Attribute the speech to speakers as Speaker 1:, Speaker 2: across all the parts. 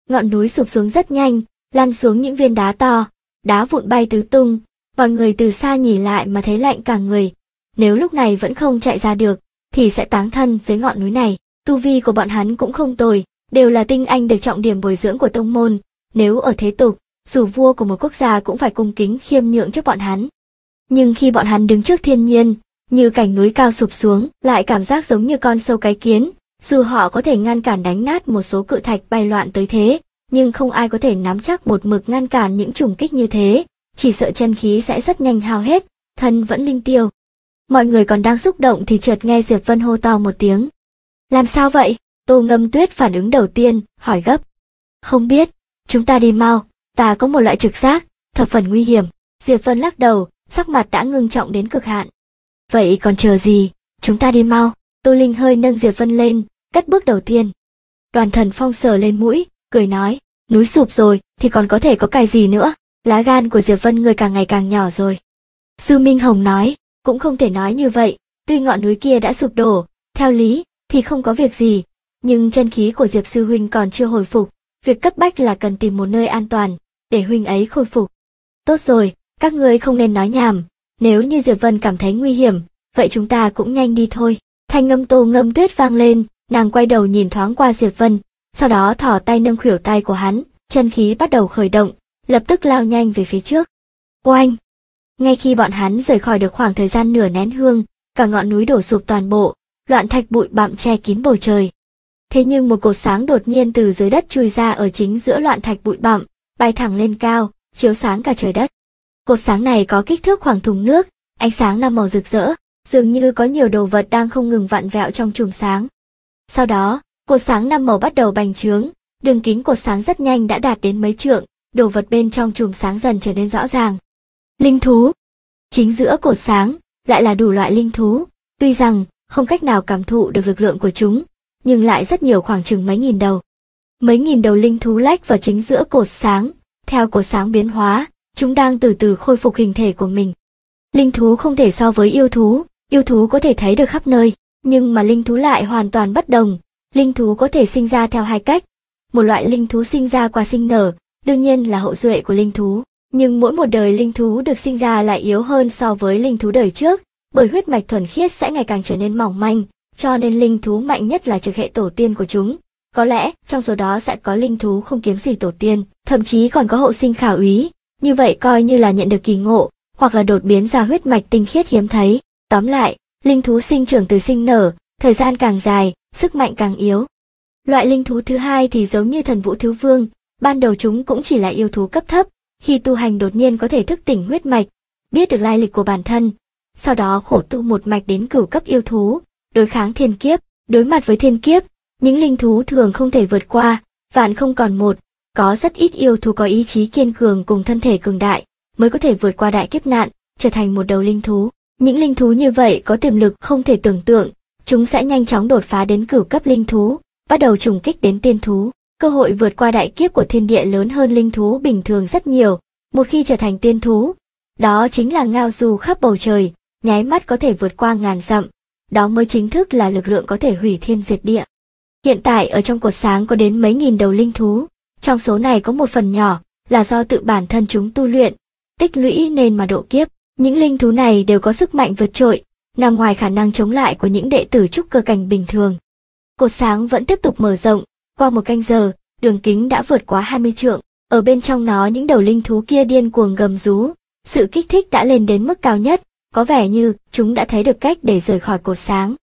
Speaker 1: Ngọn núi sụp xuống rất nhanh, lăn xuống những viên đá to, đá vụn bay tứ tung, mọi người từ xa nhìn lại mà thấy lạnh cả người. Nếu lúc này vẫn không chạy ra được, thì sẽ táng thân dưới ngọn núi này. Tu vi của bọn hắn cũng không tồi, đều là tinh anh được trọng điểm bồi dưỡng của tông môn. Nếu ở thế tục, dù vua của một quốc gia cũng phải cung kính khiêm nhượng trước bọn hắn. Nhưng khi bọn hắn đứng trước thiên nhiên, như cảnh núi cao sụp xuống, lại cảm giác giống như con sâu cái kiến. Dù họ có thể ngăn cản đánh nát một số cự thạch bay loạn tới thế, nhưng không ai có thể nắm chắc một mực ngăn cản những trùng kích như thế, chỉ sợ chân khí sẽ rất nhanh hao hết, thân vẫn linh tiêu. Mọi người còn đang xúc động thì chợt nghe Diệp Vân hô to một tiếng. Làm sao vậy? Tô Ngâm Tuyết phản ứng đầu tiên, hỏi gấp. Không biết, chúng ta đi mau, ta có một loại trực giác, thập phần nguy hiểm. Diệp Vân lắc đầu, sắc mặt đã ngưng trọng đến cực hạn. Vậy còn chờ gì, chúng ta đi mau. Tô Linh hơi nâng Diệp Vân lên, cất bước đầu tiên. Đoàn Thần Phong sờ lên mũi, cười nói, núi sụp rồi thì còn có thể có cái gì nữa, lá gan của Diệp Vân người càng ngày càng nhỏ rồi. Sư Minh Hồng nói, cũng không thể nói như vậy, tuy ngọn núi kia đã sụp đổ, theo lý thì không có việc gì, nhưng chân khí của Diệp sư huynh còn chưa hồi phục, việc cấp bách là cần tìm một nơi an toàn để huynh ấy khôi phục. Tốt rồi, các ngươi không nên nói nhảm, nếu như Diệp Vân cảm thấy nguy hiểm, vậy chúng ta cũng nhanh đi thôi. Thanh âm Tô Ngâm Tuyết vang lên, nàng quay đầu nhìn thoáng qua Diệp Vân, sau đó thò tay nâng khuỷu tay của hắn, chân khí bắt đầu khởi động, lập tức lao nhanh về phía trước. Oanh! Ngay khi bọn hắn rời khỏi được khoảng thời gian nửa nén hương, cả ngọn núi đổ sụp toàn bộ, loạn thạch bụi bặm che kín bầu trời. Thế nhưng một cột sáng đột nhiên từ dưới đất chui ra ở chính giữa loạn thạch bụi bặm, bay thẳng lên cao, chiếu sáng cả trời đất. Cột sáng này có kích thước khoảng thùng nước, ánh sáng năm màu rực rỡ, dường như có nhiều đồ vật đang không ngừng vặn vẹo trong chùm sáng. Sau đó, cột sáng năm màu bắt đầu bành trướng, đường kính cột sáng rất nhanh đã đạt đến mấy trượng, đồ vật bên trong chùm sáng dần trở nên rõ ràng. Linh thú. Chính giữa cột sáng lại là đủ loại linh thú, tuy rằng không cách nào cảm thụ được lực lượng của chúng, nhưng lại rất nhiều, khoảng chừng mấy nghìn đầu. Mấy nghìn đầu linh thú lách vào chính giữa cột sáng, theo cột sáng biến hóa, chúng đang từ từ khôi phục hình thể của mình. Linh thú không thể so với yêu thú có thể thấy được khắp nơi, nhưng mà linh thú lại hoàn toàn bất đồng. Linh thú có thể sinh ra theo hai cách, một loại linh thú sinh ra qua sinh nở, đương nhiên là hậu duệ của linh thú, nhưng mỗi một đời linh thú được sinh ra lại yếu hơn so với linh thú đời trước, bởi huyết mạch thuần khiết sẽ ngày càng trở nên mỏng manh, cho nên linh thú mạnh nhất là trực hệ tổ tiên của chúng. Có lẽ trong số đó sẽ có linh thú không kiếm gì tổ tiên, thậm chí còn có hậu sinh khả úy, như vậy coi như là nhận được kỳ ngộ, hoặc là đột biến ra huyết mạch tinh khiết hiếm thấy. Tóm lại, linh thú sinh trưởng từ sinh nở, thời gian càng dài, sức mạnh càng yếu. Loại linh thú thứ hai thì giống như Thần Vũ Thiếu Vương, ban đầu chúng cũng chỉ là yêu thú cấp thấp, khi tu hành đột nhiên có thể thức tỉnh huyết mạch, biết được lai lịch của bản thân, sau đó khổ tu một mạch đến cửu cấp yêu thú, đối kháng thiên kiếp. Đối mặt với thiên kiếp, những linh thú thường không thể vượt qua, vạn không còn một, có rất ít yêu thú có ý chí kiên cường cùng thân thể cường đại, mới có thể vượt qua đại kiếp nạn, trở thành một đầu linh thú. Những linh thú như vậy có tiềm lực không thể tưởng tượng, chúng sẽ nhanh chóng đột phá đến cửu cấp linh thú, bắt đầu trùng kích đến tiên thú. Cơ hội vượt qua đại kiếp của thiên địa lớn hơn linh thú bình thường rất nhiều, một khi trở thành tiên thú, đó chính là ngao du khắp bầu trời, nháy mắt có thể vượt qua ngàn dặm, đó mới chính thức là lực lượng có thể hủy thiên diệt địa. Hiện tại ở trong cột sáng có đến mấy nghìn đầu linh thú, trong số này có một phần nhỏ là do tự bản thân chúng tu luyện, tích lũy nên mà độ kiếp. Những linh thú này đều có sức mạnh vượt trội, nằm ngoài khả năng chống lại của những đệ tử trúc cơ cảnh bình thường. Cột sáng vẫn tiếp tục mở rộng, qua một canh giờ, đường kính đã vượt quá 20 trượng, ở bên trong nó những đầu linh thú kia điên cuồng gầm rú, sự kích thích đã lên đến mức cao nhất, có vẻ như chúng đã thấy được cách để rời khỏi cột sáng.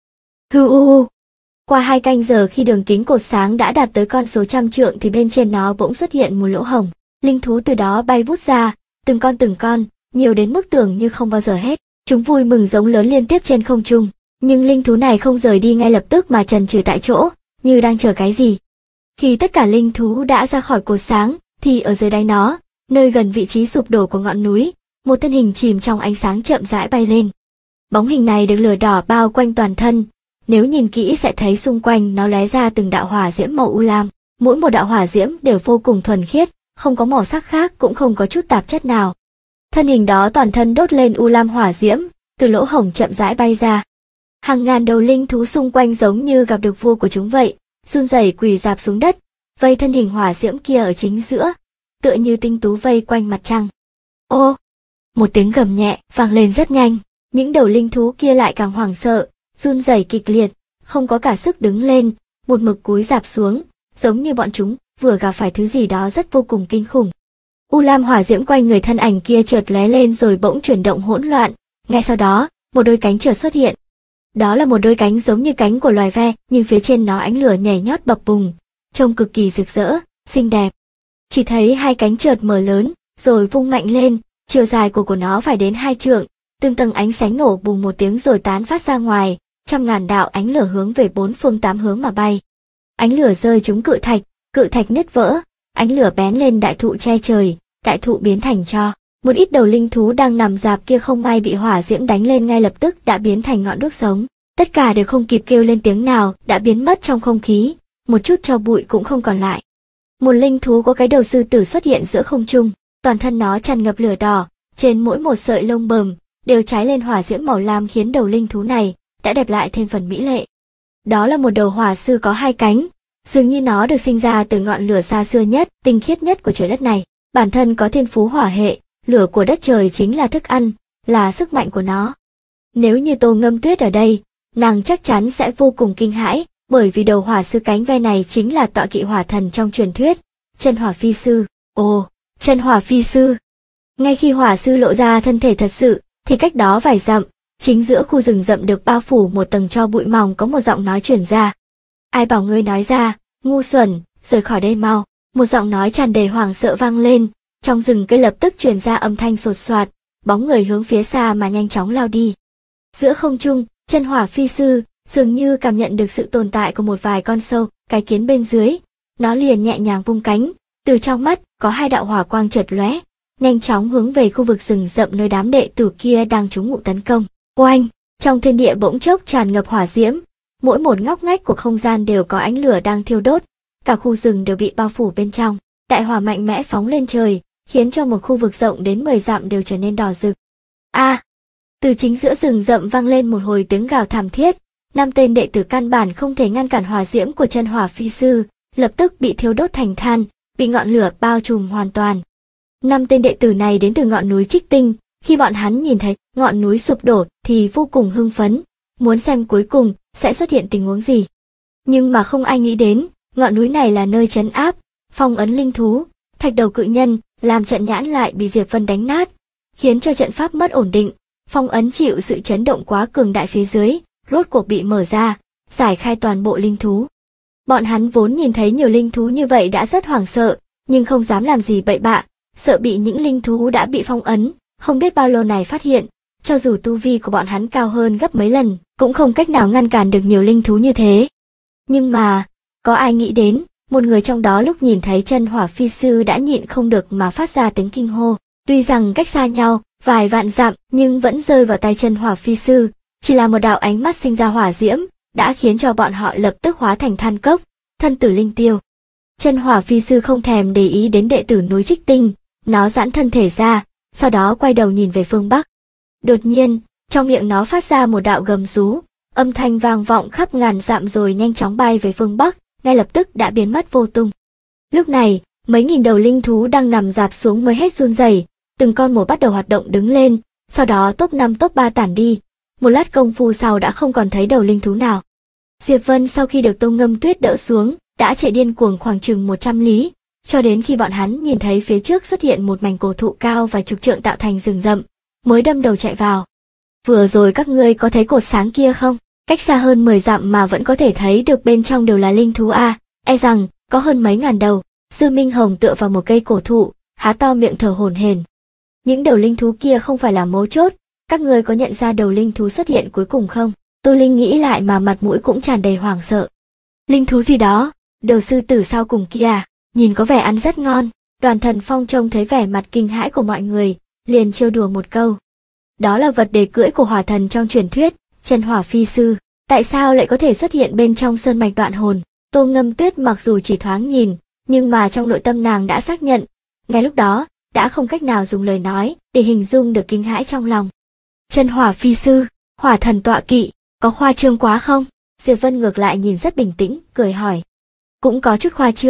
Speaker 1: Qua 2 canh giờ khi đường kính cột sáng đã đạt tới con số trăm trượng thì bên trên nó bỗng xuất hiện một lỗ hổng, linh thú từ đó bay vút ra, từng con, nhiều đến mức tưởng như không bao giờ hết. Chúng vui mừng giống lớn liên tiếp trên không trung, nhưng linh thú này không rời đi ngay lập tức mà chần chừ tại chỗ, như đang chờ cái gì. Khi tất cả linh thú đã ra khỏi cột sáng, thì ở dưới đáy nó, nơi gần vị trí sụp đổ của ngọn núi, một thân hình chìm trong ánh sáng chậm rãi bay lên. Bóng hình này được lửa đỏ bao quanh toàn thân, nếu nhìn kỹ sẽ thấy xung quanh nó lóe ra từng đạo hỏa diễm màu u lam, mỗi một đạo hỏa diễm đều vô cùng thuần khiết, không có màu sắc khác cũng không có chút tạp chất nào. Thân hình đó toàn thân đốt lên u lam hỏa diễm, từ lỗ hổng chậm rãi bay ra. Hàng ngàn đầu linh thú xung quanh giống như gặp được vua của chúng vậy, run rẩy quỳ rạp xuống đất, vây thân hình hỏa diễm kia ở chính giữa, tựa như tinh tú vây quanh mặt trăng. Ô! Một tiếng gầm nhẹ vang lên rất nhanh, những đầu linh thú kia lại càng hoảng sợ, run rẩy kịch liệt, không có cả sức đứng lên, một mực cúi rạp xuống, giống như bọn chúng vừa gặp phải thứ gì đó rất vô cùng kinh khủng. U lam hỏa diễm quanh người thân ảnh kia chợt lóe lên rồi bỗng chuyển động hỗn loạn, ngay sau đó, một đôi cánh chợt xuất hiện. Đó là một đôi cánh giống như cánh của loài ve, nhưng phía trên nó ánh lửa nhảy nhót bập bùng, trông cực kỳ rực rỡ, xinh đẹp. Chỉ thấy hai cánh chợt mở lớn, rồi vung mạnh lên, chiều dài của nó phải đến 2 trượng, từng tầng ánh sáng nổ bùng một tiếng rồi tán phát ra ngoài, trăm ngàn đạo ánh lửa hướng về 4 phương 8 hướng mà bay. Ánh lửa rơi trúng cự thạch nứt vỡ, ánh lửa bén lên đại thụ che trời, đại thụ biến thành tro. Một ít đầu linh thú đang nằm rạp kia không may bị hỏa diễm đánh lên ngay lập tức đã biến thành ngọn đuốc sống. Tất cả đều không kịp kêu lên tiếng nào, đã biến mất trong không khí, một chút tro bụi cũng không còn lại. Một linh thú có cái đầu sư tử xuất hiện giữa không trung, toàn thân nó tràn ngập lửa đỏ, trên mỗi một sợi lông bờm đều cháy lên hỏa diễm màu lam khiến đầu linh thú này đã đẹp lại thêm phần mỹ lệ. Đó là một đầu hỏa sư có 2 cánh, dường như nó được sinh ra từ ngọn lửa xa xưa nhất, tinh khiết nhất của trời đất này. Bản thân có thiên phú hỏa hệ, lửa của đất trời chính là thức ăn, là sức mạnh của nó. Nếu như Tô Ngâm Tuyết ở đây, nàng chắc chắn sẽ vô cùng kinh hãi, bởi vì đầu hỏa sư cánh ve này chính là tọa kỵ hỏa thần trong truyền thuyết, Chân Hỏa Phi Sư. Ồ, Chân Hỏa Phi Sư. Ngay khi hỏa sư lộ ra thân thể thật sự, thì cách đó vài dặm, chính giữa khu rừng rậm được bao phủ một tầng tro bụi mỏng có một giọng nói truyền ra. Ai bảo ngươi nói ra, ngu xuẩn, rời khỏi đây mau. Một giọng nói tràn đầy hoảng sợ vang lên, trong rừng cây lập tức truyền ra âm thanh sột soạt, bóng người hướng phía xa mà nhanh chóng lao đi. Giữa không trung, Chân Hỏa Phi Sư dường như cảm nhận được sự tồn tại của một vài con sâu, cái kiến bên dưới, nó liền nhẹ nhàng vung cánh, từ trong mắt có 2 đạo hỏa quang chợt lóe, nhanh chóng hướng về khu vực rừng rậm nơi đám đệ tử kia đang trú ngụ tấn công. Oanh! Trong thiên địa bỗng chốc tràn ngập hỏa diễm, mỗi một ngóc ngách của không gian đều có ánh lửa đang thiêu đốt, cả khu rừng đều bị bao phủ bên trong. Đại hỏa mạnh mẽ phóng lên trời, khiến cho một khu vực rộng đến 10 dặm đều trở nên đỏ rực. A! Từ chính giữa rừng rậm vang lên một hồi tiếng gào thảm thiết, 5 tên đệ tử căn bản không thể ngăn cản hỏa diễm của Chân Hỏa Phi Sư, lập tức bị thiêu đốt thành than, bị ngọn lửa bao trùm hoàn toàn. 5 tên đệ tử này đến từ ngọn núi Trích Tinh, khi bọn hắn nhìn thấy ngọn núi sụp đổ thì vô cùng hưng phấn, muốn xem cuối cùng sẽ xuất hiện tình huống gì. Nhưng mà không ai nghĩ đến, ngọn núi này là nơi trấn áp, phong ấn linh thú, thạch đầu cự nhân, làm trận nhãn lại bị Diệp Vân đánh nát, khiến cho trận pháp mất ổn định, phong ấn chịu sự chấn động quá cường đại phía dưới, rốt cuộc bị mở ra, giải khai toàn bộ linh thú. Bọn hắn vốn nhìn thấy nhiều linh thú như vậy đã rất hoảng sợ, nhưng không dám làm gì bậy bạ, sợ bị những linh thú đã bị phong ấn, không biết bao lâu này phát hiện, cho dù tu vi của bọn hắn cao hơn gấp mấy lần, cũng không cách nào ngăn cản được nhiều linh thú như thế. Nhưng mà, có ai nghĩ đến, một người trong đó lúc nhìn thấy Chân Hỏa Phi Sư đã nhịn không được mà phát ra tiếng kinh hô, tuy rằng cách xa nhau vài vạn dặm nhưng vẫn rơi vào tay Chân Hỏa Phi Sư, chỉ là một đạo ánh mắt sinh ra hỏa diễm, đã khiến cho bọn họ lập tức hóa thành than cốc, thân tử linh tiêu. Chân Hỏa Phi Sư không thèm để ý đến đệ tử núi Trích Tinh, nó giãn thân thể ra, sau đó quay đầu nhìn về phương Bắc. Đột nhiên, trong miệng nó phát ra một đạo gầm rú, âm thanh vang vọng khắp ngàn dặm rồi nhanh chóng bay về phương Bắc, ngay lập tức đã biến mất vô tung. Lúc này, mấy nghìn đầu linh thú đang nằm rạp xuống mới hết run rẩy, từng con một bắt đầu hoạt động đứng lên, sau đó top 5 top 3 tản đi. Một lát công phu sau đã không còn thấy đầu linh thú nào. Diệp Vân sau khi được Tô Ngâm Tuyết đỡ xuống, đã chạy điên cuồng khoảng chừng 100 lý, cho đến khi bọn hắn nhìn thấy phía trước xuất hiện một mảnh cổ thụ cao vài chục trượng tạo thành rừng rậm, mới đâm đầu chạy vào. Vừa rồi các ngươi có thấy cột sáng kia không? Cách xa hơn 10 dặm mà vẫn có thể thấy được bên trong đều là linh thú a, e rằng có hơn mấy ngàn đầu. Dư Minh Hồng tựa vào một cây cổ thụ, há to miệng thở hổn hển. Những đầu linh thú kia không phải là mấu chốt, các ngươi có nhận ra đầu linh thú xuất hiện cuối cùng không? Tô Linh nghĩ lại mà mặt mũi cũng tràn đầy hoảng sợ. Linh thú gì đó? Đầu sư tử sau cùng kia à? Nhìn có vẻ ăn rất ngon. Đoàn Thần Phong trông thấy vẻ mặt kinh hãi của mọi người, liền trêu đùa một câu. Đó là vật đề cưỡi của hỏa thần trong truyền thuyết, Chân Hỏa Phi Sư. Tại sao lại có thể xuất hiện bên trong sơn mạch Đoạn Hồn? Tô Ngâm Tuyết mặc dù chỉ thoáng nhìn, nhưng mà trong nội tâm nàng đã xác nhận. Ngay lúc đó, đã không cách nào dùng lời nói để hình dung được kinh hãi trong lòng. Chân Hỏa Phi Sư, hỏa thần tọa kỵ, có khoa trương quá không? Diệp Vân ngược lại nhìn rất bình tĩnh, cười hỏi. Cũng có chút khoa trương,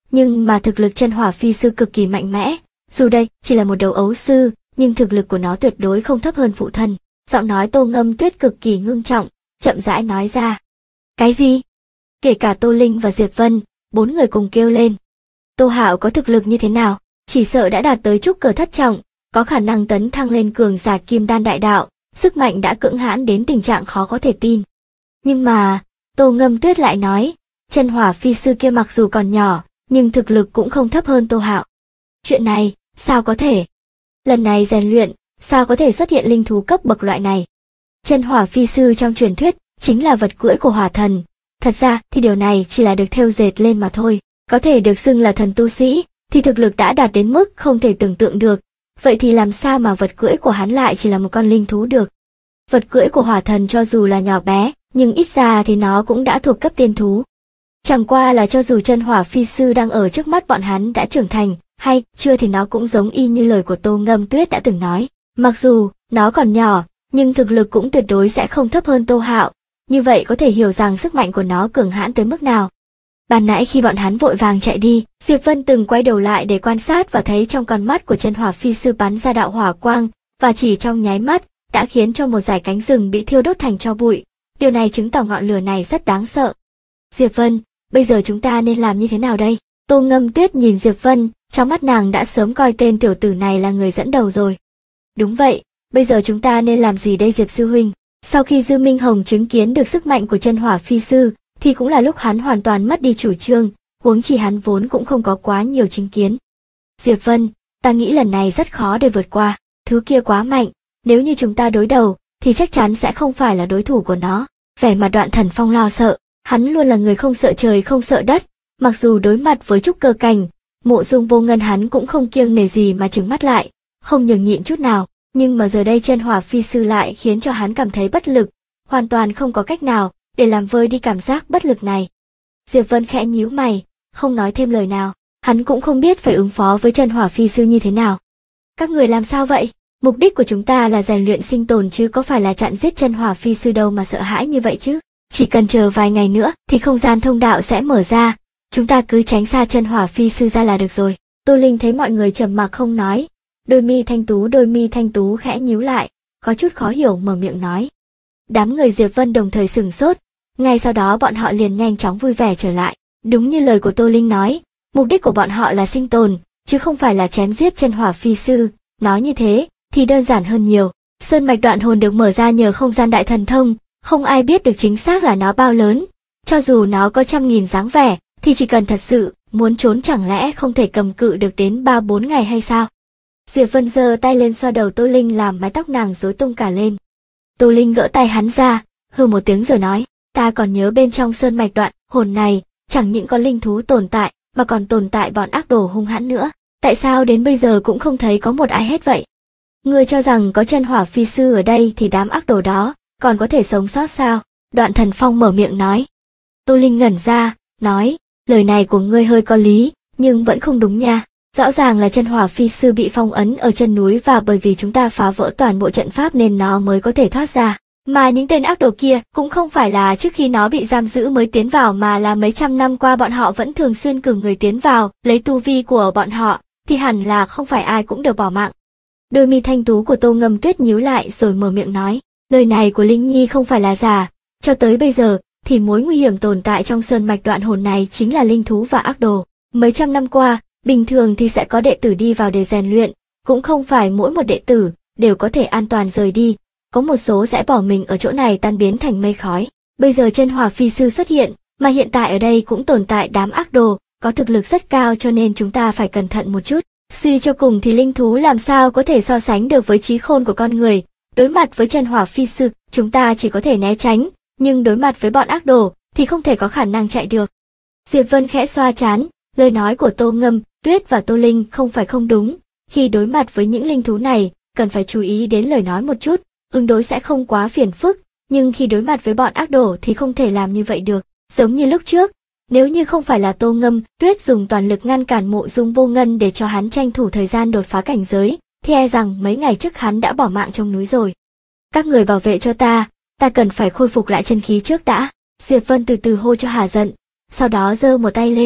Speaker 1: nhưng mà thực lực chân hỏa phi sư cực kỳ mạnh mẽ. Dù đây chỉ là một đấu ấu sư, nhưng thực lực của nó tuyệt đối không thấp hơn phụ thân. Giọng nói Tô Ngâm Tuyết cực kỳ ngưng trọng, chậm rãi nói ra. Cái gì? Kể cả Tô Linh và Diệp Vân, 4 người cùng kêu lên. Tô Hạo có thực lực như thế nào? Chỉ sợ đã đạt tới trúc cơ thất trọng, có khả năng tấn thăng lên cường giả kim đan đại đạo, sức mạnh đã cưỡng hãn đến tình trạng khó có thể tin. Nhưng mà, Tô Ngâm Tuyết lại nói, chân hỏa phi sư kia mặc dù còn nhỏ, nhưng thực lực cũng không thấp hơn Tô Hạo. Chuyện này, sao có thể? Lần này rèn luyện, sao có thể xuất hiện linh thú cấp bậc loại này? Chân hỏa phi sư trong truyền thuyết, chính là vật cưỡi của hỏa thần. Thật ra thì điều này chỉ là được thêu dệt lên mà thôi. Có thể được xưng là thần tu sĩ, thì thực lực đã đạt đến mức không thể tưởng tượng được. Vậy thì làm sao mà vật cưỡi của hắn lại chỉ là một con linh thú được? Vật cưỡi của hỏa thần cho dù là nhỏ bé, nhưng ít ra thì nó cũng đã thuộc cấp tiên thú. Chẳng qua là cho dù chân hỏa phi sư đang ở trước mắt bọn hắn đã trưởng thành, hay chưa thì nó cũng giống y như lời của Tô Ngâm Tuyết đã từng nói. Mặc dù nó còn nhỏ, nhưng thực lực cũng tuyệt đối sẽ không thấp hơn Tô Hạo. Như vậy có thể hiểu rằng sức mạnh của nó cường hãn tới mức nào. Ban nãy khi bọn hắn vội vàng chạy đi, Diệp Vân từng quay đầu lại để quan sát và thấy trong con mắt của chân hỏa phi sư bắn ra đạo hỏa quang, và chỉ trong nháy mắt, đã khiến cho một dải cánh rừng bị thiêu đốt thành tro bụi. Điều này chứng tỏ ngọn lửa này rất đáng sợ. Diệp Vân, bây giờ chúng ta nên làm như thế nào đây? Tô Ngâm Tuyết nhìn Diệp Vân, trong mắt nàng đã sớm coi tên tiểu tử này là người dẫn đầu rồi. Đúng vậy, bây giờ chúng ta nên làm gì đây Diệp sư huynh? Sau khi Dư Minh Hồng chứng kiến được sức mạnh của chân hỏa phi sư, thì cũng là lúc hắn hoàn toàn mất đi chủ trương, huống chi hắn vốn cũng không có quá nhiều chính kiến. Diệp Vân, ta nghĩ lần này rất khó để vượt qua, thứ kia quá mạnh, nếu như chúng ta đối đầu, thì chắc chắn sẽ không phải là đối thủ của nó. Vẻ mặt Đoạn Thần Phong lo sợ, hắn luôn là người không sợ trời không sợ đất, mặc dù đối mặt với trúc cơ cảnh, Mộ Dung Vô Ngân hắn cũng không kiêng nể gì mà trừng mắt lại, không nhường nhịn chút nào, nhưng mà giờ đây chân hỏa phi sư lại khiến cho hắn cảm thấy bất lực, hoàn toàn không có cách nào để làm vơi đi cảm giác bất lực này. Diệp Vân khẽ nhíu mày, không nói thêm lời nào, hắn cũng không biết phải ứng phó với chân hỏa phi sư như thế nào. Các người làm sao vậy? Mục đích của chúng ta là rèn luyện sinh tồn chứ có phải là chặn giết chân hỏa phi sư đâu mà sợ hãi như vậy chứ. Chỉ cần chờ vài ngày nữa thì không gian thông đạo sẽ mở ra, chúng ta cứ tránh xa chân hỏa phi sư ra là được rồi. Tô Linh thấy mọi người trầm mặc không nói, đôi mi thanh tú khẽ nhíu lại, có chút khó hiểu mở miệng nói. Đám người Diệp Vân đồng thời sửng sốt, ngay sau đó bọn họ liền nhanh chóng vui vẻ trở lại. Đúng như lời của Tô Linh nói, mục đích của bọn họ là sinh tồn, chứ không phải là chém giết chân hỏa phi sư. Nói như thế thì đơn giản hơn nhiều. Sơn mạch đoạn hồn được mở ra nhờ không gian đại thần thông, không ai biết được chính xác là nó bao lớn. Cho dù nó có 100.000 dáng vẻ, thì chỉ cần thật sự muốn trốn chẳng lẽ không thể cầm cự được đến 3-4 ngày hay sao? Diệp Vân giơ tay lên xoa đầu Tô Linh làm mái tóc nàng rối tung cả lên. Tô Linh gỡ tay hắn ra, hừ một tiếng rồi nói, ta còn nhớ bên trong sơn mạch đoạn hồn này, chẳng những có linh thú tồn tại, mà còn tồn tại bọn ác đồ hung hãn nữa. Tại sao đến bây giờ cũng không thấy có một ai hết vậy? Ngươi cho rằng có chân hỏa phi sư ở đây thì đám ác đồ đó còn có thể sống sót sao? Đoạn Thần Phong mở miệng nói. Tô Linh ngẩn ra, nói, lời này của ngươi hơi có lý, nhưng vẫn không đúng nha. Rõ ràng là chân hỏa phi sư bị phong ấn ở chân núi và bởi vì chúng ta phá vỡ toàn bộ trận pháp nên nó mới có thể thoát ra. Mà những tên ác đồ kia cũng không phải là trước khi nó bị giam giữ mới tiến vào mà là mấy trăm năm qua bọn họ vẫn thường xuyên cử người tiến vào, lấy tu vi của bọn họ, thì hẳn là không phải ai cũng đều bỏ mạng. Đôi mi thanh tú của Tô Ngâm Tuyết nhíu lại rồi mở miệng nói, lời này của Linh Nhi không phải là giả, cho tới bây giờ thì mối nguy hiểm tồn tại trong sơn mạch đoạn hồn này chính là linh thú và ác đồ. Mấy trăm năm qua, bình thường thì sẽ có đệ tử đi vào để rèn luyện, cũng không phải mỗi một đệ tử đều có thể an toàn rời đi, có một số sẽ bỏ mình ở chỗ này tan biến thành mây khói. Bây giờ chân hỏa phi sư xuất hiện, mà hiện tại ở đây cũng tồn tại đám ác đồ, có thực lực rất cao cho nên chúng ta phải cẩn thận một chút. Suy cho cùng thì linh thú làm sao có thể so sánh được với trí khôn của con người, đối mặt với chân hỏa phi sư, chúng ta chỉ có thể né tránh, nhưng đối mặt với bọn ác đồ thì không thể có khả năng chạy được. Diệp Vân khẽ xoa trán, lời nói của Tô Ngâm Tuyết và Tô Linh không phải không đúng, khi đối mặt với những linh thú này, cần phải chú ý đến lời nói một chút, ứng đối sẽ không quá phiền phức, nhưng khi đối mặt với bọn ác đồ thì không thể làm như vậy được. Giống như lúc trước, nếu như không phải là Tô Ngâm Tuyết dùng toàn lực ngăn cản Mộ Dung Vô Ngân để cho hắn tranh thủ thời gian đột phá cảnh giới, thì e rằng mấy ngày trước hắn đã bỏ mạng trong núi rồi. Các người bảo vệ cho ta cần phải khôi phục lại chân khí trước đã. Diệp Vân từ từ hô cho hả giận, sau đó giơ một tay lên,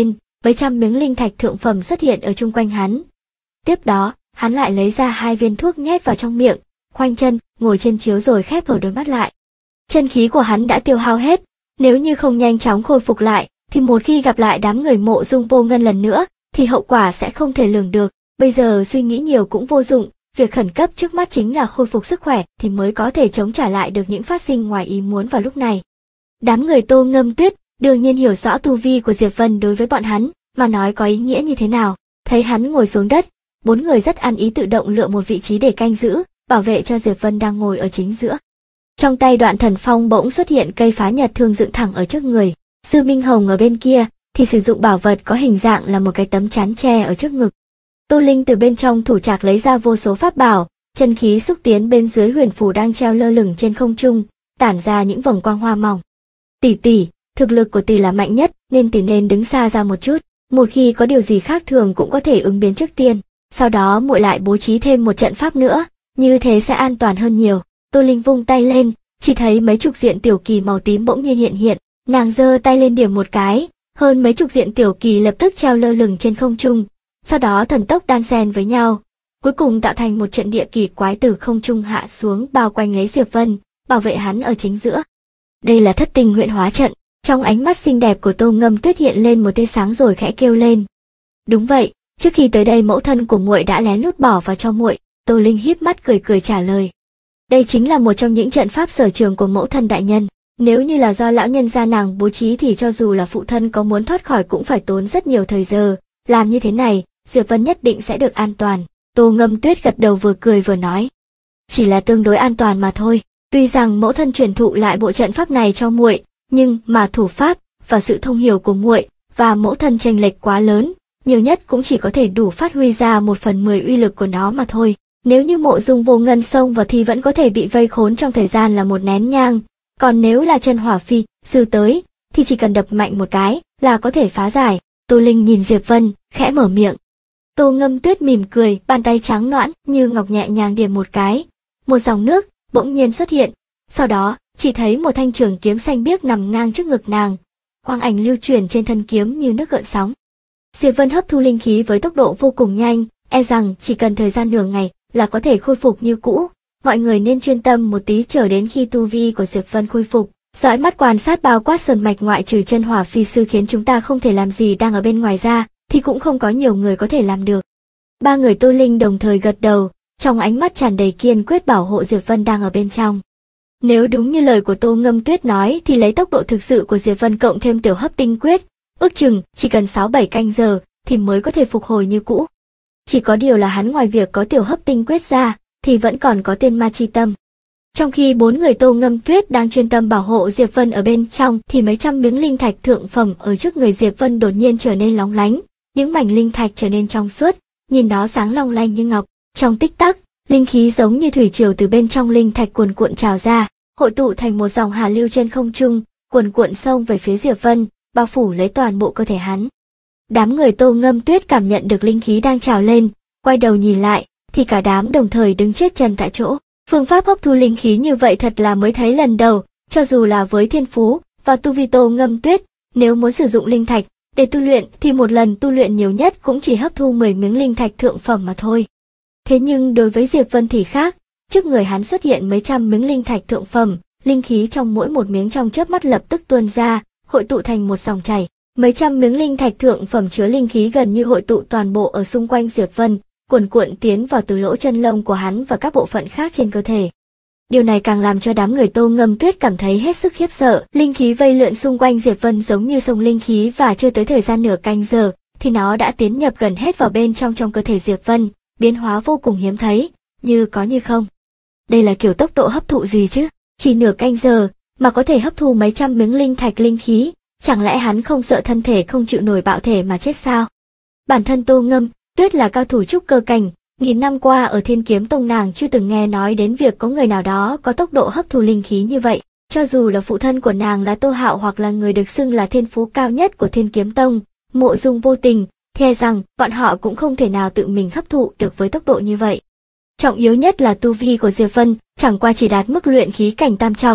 Speaker 1: mấy trăm miếng linh thạch thượng phẩm xuất hiện ở chung quanh hắn. Tiếp đó, hắn lại lấy ra 2 viên thuốc nhét vào trong miệng, khoanh chân, ngồi trên chiếu rồi khép hờ đôi mắt lại. Chân khí của hắn đã tiêu hao hết, nếu như không nhanh chóng khôi phục lại, thì một khi gặp lại đám người Mộ Dung Vô Ngân lần nữa, thì hậu quả sẽ không thể lường được. Bây giờ suy nghĩ nhiều cũng vô dụng, việc khẩn cấp trước mắt chính là khôi phục sức khỏe thì mới có thể chống trả lại được những phát sinh ngoài ý muốn vào lúc này. Đám người Tô Ngâm Tuyết đương nhiên hiểu rõ tu vi của Diệp Vân đối với bọn hắn, mà nói có ý nghĩa như thế nào. Thấy hắn ngồi xuống đất, 4 người rất ăn ý tự động lựa một vị trí để canh giữ, bảo vệ cho Diệp Vân đang ngồi ở chính giữa. Trong tay Đoạn Thần Phong bỗng xuất hiện cây phá nhật thương dựng thẳng ở trước người. Dư Minh Hồng ở bên kia thì sử dụng bảo vật có hình dạng là một cái tấm chắn tre ở trước ngực. Tô Linh từ bên trong thủ trạc lấy ra vô số pháp bảo, chân khí xúc tiến bên dưới huyền phù đang treo lơ lửng trên không trung, tản ra những vầng quang hoa mỏng. Tỷ, thực lực của tỷ là mạnh nhất, nên tỷ nên đứng xa ra một chút, một khi có điều gì khác thường cũng có thể ứng biến trước tiên. Sau đó muội lại bố trí thêm một trận pháp nữa, như thế sẽ an toàn hơn nhiều. Tô Linh vung tay lên, chỉ thấy mấy chục diện tiểu kỳ màu tím bỗng nhiên hiện, nàng giơ tay lên điểm một cái, hơn mấy chục diện tiểu kỳ lập tức treo lơ lửng trên không trung, sau đó thần tốc đan xen với nhau, cuối cùng tạo thành một trận địa kỳ quái từ không trung hạ xuống bao quanh lấy Diệp Vân, bảo vệ hắn ở chính giữa. Đây là Thất Tinh Huyễn Hóa Trận. Trong ánh mắt xinh đẹp của Tô Ngâm Tuyết hiện lên một tia sáng rồi khẽ kêu lên. Đúng vậy, trước khi tới đây mẫu thân của muội đã lén lút bỏ vào cho muội. Tô Linh híp mắt cười trả lời. Đây chính là một trong những trận pháp sở trường của mẫu thân đại nhân. Nếu như là do lão nhân gia nàng bố trí thì cho dù là phụ thân có muốn thoát khỏi cũng phải tốn rất nhiều thời giờ. Làm như thế này, Diệp Vân nhất định sẽ được an toàn. Tô Ngâm Tuyết gật đầu vừa cười vừa nói. Chỉ là tương đối an toàn mà thôi. Tuy rằng mẫu thân truyền thụ lại bộ trận pháp này cho muội, nhưng mà thủ pháp và sự thông hiểu của muội và mẫu thân chênh lệch quá lớn, nhiều nhất cũng chỉ có thể đủ phát huy ra 1/10 uy lực của nó mà thôi. Nếu như Mộ Dung Vô Ngân xông vào thì vẫn có thể bị vây khốn trong thời gian là một nén nhang, còn nếu là chân hỏa phi sư tới thì chỉ cần đập mạnh một cái là có thể phá giải. Tô Linh nhìn Diệp Vân, khẽ mở miệng. Tô Ngâm Tuyết mỉm cười, bàn tay trắng nõn như ngọc nhẹ nhàng điểm một cái, một dòng nước bỗng nhiên xuất hiện, sau đó chỉ thấy một thanh trường kiếm xanh biếc nằm ngang trước ngực nàng, quang ảnh lưu chuyển trên thân kiếm như nước gợn sóng. Diệp Vân hấp thu linh khí với tốc độ vô cùng nhanh, e rằng chỉ cần thời gian nửa ngày là có thể khôi phục như cũ. Mọi người nên chuyên tâm một tí chờ đến khi tu vi của Diệp Vân khôi phục. Dõi mắt quan sát bao quát sơn mạch ngoại trừ chân hỏa phi sư khiến chúng ta không thể làm gì đang ở bên ngoài ra, thì cũng không có nhiều người có thể làm được. 3 người Tô Linh đồng thời gật đầu, trong ánh mắt tràn đầy kiên quyết bảo hộ Diệp Vân đang ở bên trong. Nếu đúng như lời của Tô Ngâm Tuyết nói thì lấy tốc độ thực sự của Diệp Vân cộng thêm tiểu hấp tinh quyết, ước chừng chỉ cần 6-7 canh giờ thì mới có thể phục hồi như cũ. Chỉ có điều là hắn ngoài việc có tiểu hấp tinh quyết ra thì vẫn còn có tiên ma chi tâm. Trong khi 4 người Tô Ngâm Tuyết đang chuyên tâm bảo hộ Diệp Vân ở bên trong thì mấy trăm miếng linh thạch thượng phẩm ở trước người Diệp Vân đột nhiên trở nên lóng lánh, những mảnh linh thạch trở nên trong suốt, nhìn nó sáng long lanh như ngọc. Trong tích tắc, linh khí giống như thủy triều từ bên trong linh thạch cuồn cuộn trào ra, hội tụ thành một dòng hà lưu trên không trung, cuồn cuộn xông về phía Diệp Vân, bao phủ lấy toàn bộ cơ thể hắn. Đám người Tô Ngâm Tuyết cảm nhận được linh khí đang trào lên, quay đầu nhìn lại, thì cả đám đồng thời đứng chết chân tại chỗ. Phương pháp hấp thu linh khí như vậy thật là mới thấy lần đầu, cho dù là với thiên phú và tu vi Tô Ngâm Tuyết, nếu muốn sử dụng linh thạch để tu luyện thì một lần tu luyện nhiều nhất cũng chỉ hấp thu 10 miếng linh thạch thượng phẩm mà thôi. Thế nhưng đối với Diệp Vân thì khác, trước người hắn xuất hiện mấy trăm miếng linh thạch thượng phẩm, linh khí trong mỗi một miếng trong chớp mắt lập tức tuôn ra, hội tụ thành một dòng chảy. Mấy trăm miếng linh thạch thượng phẩm chứa linh khí gần như hội tụ toàn bộ ở xung quanh Diệp Vân, cuồn cuộn tiến vào từ lỗ chân lông của hắn và các bộ phận khác trên cơ thể. Điều này càng làm cho đám người Tô Ngâm Tuyết cảm thấy hết sức khiếp sợ. Linh khí vây lượn xung quanh Diệp Vân giống như sông linh khí và chưa tới thời gian nửa canh giờ thì nó đã tiến nhập gần hết vào bên trong cơ thể Diệp Vân, biến hóa vô cùng hiếm thấy, như có như không. Đây là kiểu tốc độ hấp thụ gì chứ? Chỉ nửa canh giờ mà có thể hấp thu mấy trăm miếng linh thạch linh khí, chẳng lẽ hắn không sợ thân thể không chịu nổi bạo thể mà chết sao? Bản thân Tô Ngâm Tuyết là cao thủ trúc cơ cảnh, nghìn năm qua ở Thiên Kiếm Tông nàng chưa từng nghe nói đến việc có người nào đó có tốc độ hấp thu linh khí như vậy. Cho dù là phụ thân của nàng là Tô Hạo hoặc là người được xưng là thiên phú cao nhất của Thiên Kiếm Tông, Mộ Dung Vô Tình, thề rằng bọn họ cũng không thể nào tự mình hấp thụ được với tốc độ như vậy. Trọng yếu nhất là tu vi của Diệp Vân chẳng qua chỉ đạt mức luyện khí cảnh tam trọng,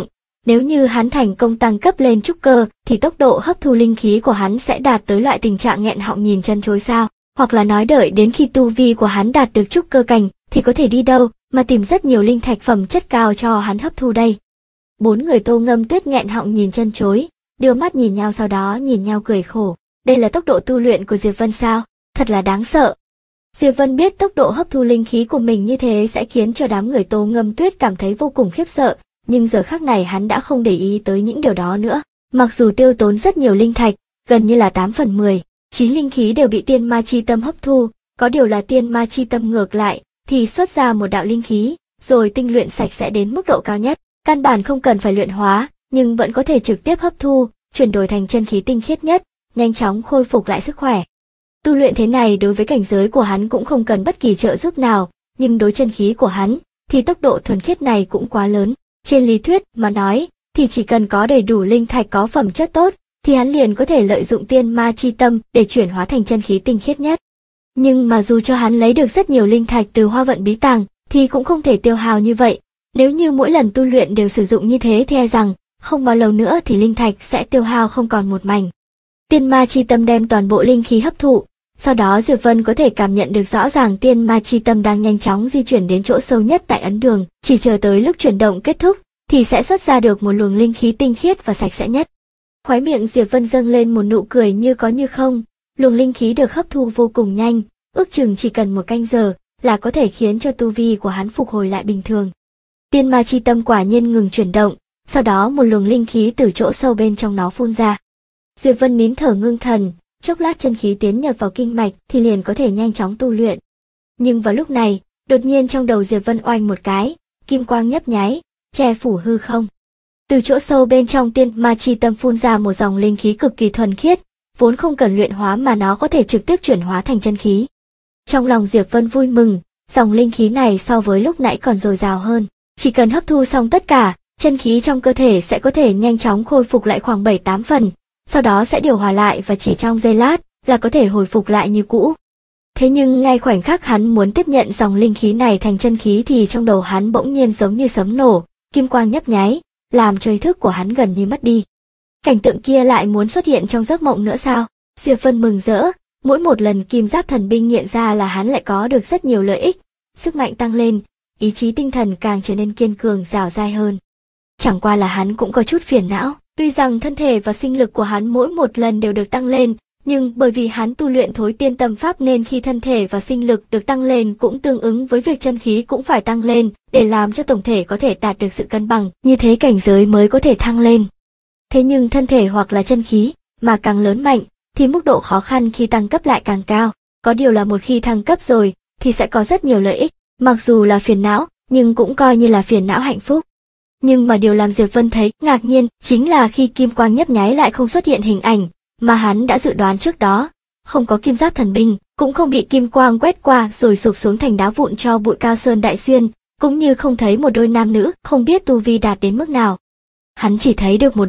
Speaker 1: Nếu như hắn thành công tăng cấp lên trúc cơ, thì tốc độ hấp thu linh khí của hắn sẽ đạt tới loại tình trạng nghẹn họng nhìn chân chối sao? Hoặc là nói đợi đến khi tu vi của hắn đạt được trúc cơ cảnh, thì có thể đi đâu mà tìm rất nhiều linh thạch phẩm chất cao cho hắn hấp thu đây? Bốn người Tô Ngâm Tuyết nghẹn họng nhìn chân chối, đưa mắt nhìn nhau, sau đó nhìn nhau cười khổ. Đây là tốc độ tu luyện của Diệp Vân sao? Thật là đáng sợ. Diệp Vân biết tốc độ hấp thu linh khí của mình như thế sẽ khiến cho đám người Tô Ngâm Tuyết cảm thấy vô cùng khiếp sợ, nhưng giờ khắc này hắn đã không để ý tới những điều đó nữa. Mặc dù tiêu tốn rất nhiều linh thạch, gần như là 8/10, 9 linh khí đều bị tiên ma chi tâm hấp thu, có điều là tiên ma chi tâm ngược lại, thì xuất ra một đạo linh khí, rồi tinh luyện sạch sẽ đến mức độ cao nhất, căn bản không cần phải luyện hóa, nhưng vẫn có thể trực tiếp hấp thu, chuyển đổi thành chân khí tinh khiết nhất, nhanh chóng khôi phục lại sức khỏe. Tu luyện thế này đối với cảnh giới của hắn cũng không cần bất kỳ trợ giúp nào, nhưng đối chân khí của hắn, thì tốc độ thuần khiết này cũng quá lớn. Trên lý thuyết mà nói, thì chỉ cần có đầy đủ linh thạch có phẩm chất tốt, thì hắn liền có thể lợi dụng tiên ma chi tâm để chuyển hóa thành chân khí tinh khiết nhất. Nhưng mà dù cho hắn lấy được rất nhiều linh thạch từ Hoa Vận Bí Tàng, thì cũng không thể tiêu hao như vậy. Nếu như mỗi lần tu luyện đều sử dụng như thế thì e rằng, không bao lâu nữa thì linh thạch sẽ tiêu hao không còn một mảnh. Tiên ma chi tâm đem toàn bộ linh khí hấp thụ, sau đó Diệp Vân có thể cảm nhận được rõ ràng tiên ma chi tâm đang nhanh chóng di chuyển đến chỗ sâu nhất tại ấn đường, chỉ chờ tới lúc chuyển động kết thúc, thì sẽ xuất ra được một luồng linh khí tinh khiết và sạch sẽ nhất. Khóe miệng Diệp Vân dâng lên một nụ cười như có như không, luồng linh khí được hấp thu vô cùng nhanh, ước chừng chỉ cần 1 canh giờ là có thể khiến cho tu vi của hắn phục hồi lại bình thường. Tiên ma chi tâm quả nhiên ngừng chuyển động, sau đó một luồng linh khí từ chỗ sâu bên trong nó phun ra. Diệp Vân nín thở ngưng thần, chốc lát chân khí tiến nhập vào kinh mạch thì liền có thể nhanh chóng tu luyện. Nhưng vào lúc này, đột nhiên trong đầu Diệp Vân oanh một cái, kim quang nhấp nháy, che phủ hư không. Từ chỗ sâu bên trong tiên ma chi tâm phun ra một dòng linh khí cực kỳ thuần khiết, vốn không cần luyện hóa mà nó có thể trực tiếp chuyển hóa thành chân khí. Trong lòng Diệp Vân vui mừng, dòng linh khí này so với lúc nãy còn dồi dào hơn, chỉ cần hấp thu xong tất cả, chân khí trong cơ thể sẽ có thể nhanh chóng khôi phục lại khoảng 7-8 phần, sau đó sẽ điều hòa lại và chỉ trong giây lát là có thể hồi phục lại như cũ. Thế nhưng ngay khoảnh khắc hắn muốn tiếp nhận dòng linh khí này thành chân khí thì trong đầu hắn bỗng nhiên giống như sấm nổ, kim quang nhấp nháy, làm cho ý thức của hắn gần như mất đi. Cảnh tượng kia lại muốn xuất hiện trong giấc mộng nữa sao? Diệp Vân mừng rỡ, mỗi một lần kim giáp thần binh hiện ra là hắn lại có được rất nhiều lợi ích, sức mạnh tăng lên, ý chí tinh thần càng trở nên kiên cường dẻo dai hơn. Chẳng qua là hắn cũng có chút phiền não, tuy rằng thân thể và sinh lực của hắn mỗi một lần đều được tăng lên, nhưng bởi vì hắn tu luyện thối tiên tâm pháp nên khi thân thể và sinh lực được tăng lên cũng tương ứng với việc chân khí cũng phải tăng lên, để làm cho tổng thể có thể đạt được sự cân bằng, như thế cảnh giới mới có thể thăng lên. Thế nhưng thân thể hoặc là chân khí, mà càng lớn mạnh, thì mức độ khó khăn khi tăng cấp lại càng cao, có điều là một khi thăng cấp rồi, thì sẽ có rất nhiều lợi ích, mặc dù là phiền não, nhưng cũng coi như là phiền não hạnh phúc. Nhưng mà điều làm Diệp Vân thấy ngạc nhiên chính là khi kim quang nhấp nháy lại không xuất hiện hình ảnh mà hắn đã dự đoán trước đó, không có kim giáp thần binh, cũng không bị kim quang quét qua rồi sụp xuống thành đá vụn cho bụi Cao Sơn Đại Xuyên, cũng như không thấy một đôi nam nữ không biết tu vi đạt đến mức nào. Hắn chỉ thấy được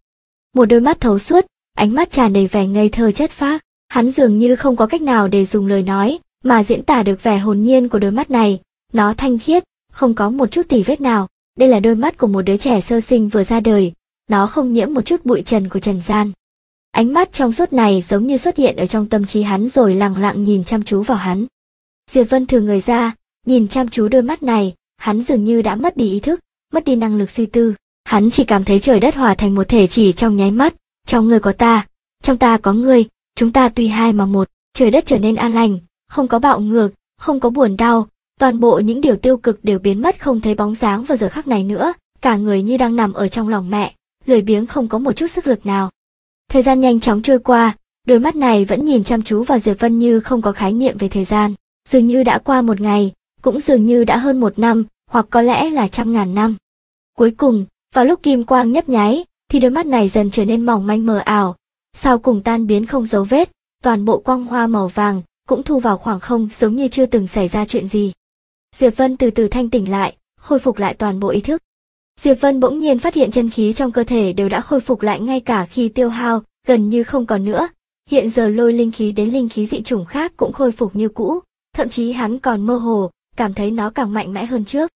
Speaker 1: một đôi mắt thấu suốt, ánh mắt tràn đầy vẻ ngây thơ chất phác, hắn dường như không có cách nào để dùng lời nói mà diễn tả được vẻ hồn nhiên của đôi mắt này, nó thanh khiết, không có một chút tì vết nào. Đây là đôi mắt của một đứa trẻ sơ sinh vừa ra đời, nó không nhiễm một chút bụi trần của trần gian. Ánh mắt trong suốt này giống như xuất hiện ở trong tâm trí hắn rồi lặng lặng nhìn chăm chú vào hắn. Diệp Vân thừ người ra, nhìn chăm chú đôi mắt này, hắn dường như đã mất đi ý thức, mất đi năng lực suy tư. Hắn chỉ cảm thấy trời đất hòa thành một thể chỉ trong nháy mắt, trong người có ta, trong ta có ngươi, chúng ta tuy hai mà một, trời đất trở nên an lành, không có bạo ngược, không có buồn đau. Toàn bộ những điều tiêu cực đều biến mất không thấy bóng dáng vào giờ khắc này nữa, cả người như đang nằm ở trong lòng mẹ, lười biếng không có một chút sức lực nào. Thời gian nhanh chóng trôi qua, đôi mắt này vẫn nhìn chăm chú vào Diệp Vân như không có khái niệm về thời gian, dường như đã qua 1 ngày, cũng dường như đã hơn 1 năm, hoặc có lẽ là trăm ngàn năm. Cuối cùng, vào lúc kim quang nhấp nháy, thì đôi mắt này dần trở nên mỏng manh mờ ảo, sau cùng tan biến không dấu vết, toàn bộ quang hoa màu vàng cũng thu vào khoảng không giống như chưa từng xảy ra chuyện gì. Diệp Vân từ từ thanh tỉnh lại, khôi phục lại toàn bộ ý thức. Diệp Vân bỗng nhiên phát hiện chân khí trong cơ thể đều đã khôi phục lại ngay cả khi tiêu hao, gần như không còn nữa. Hiện giờ lôi linh khí đến linh khí dị chủng khác cũng khôi phục như cũ, thậm chí hắn còn mơ hồ, cảm thấy nó càng mạnh mẽ hơn trước.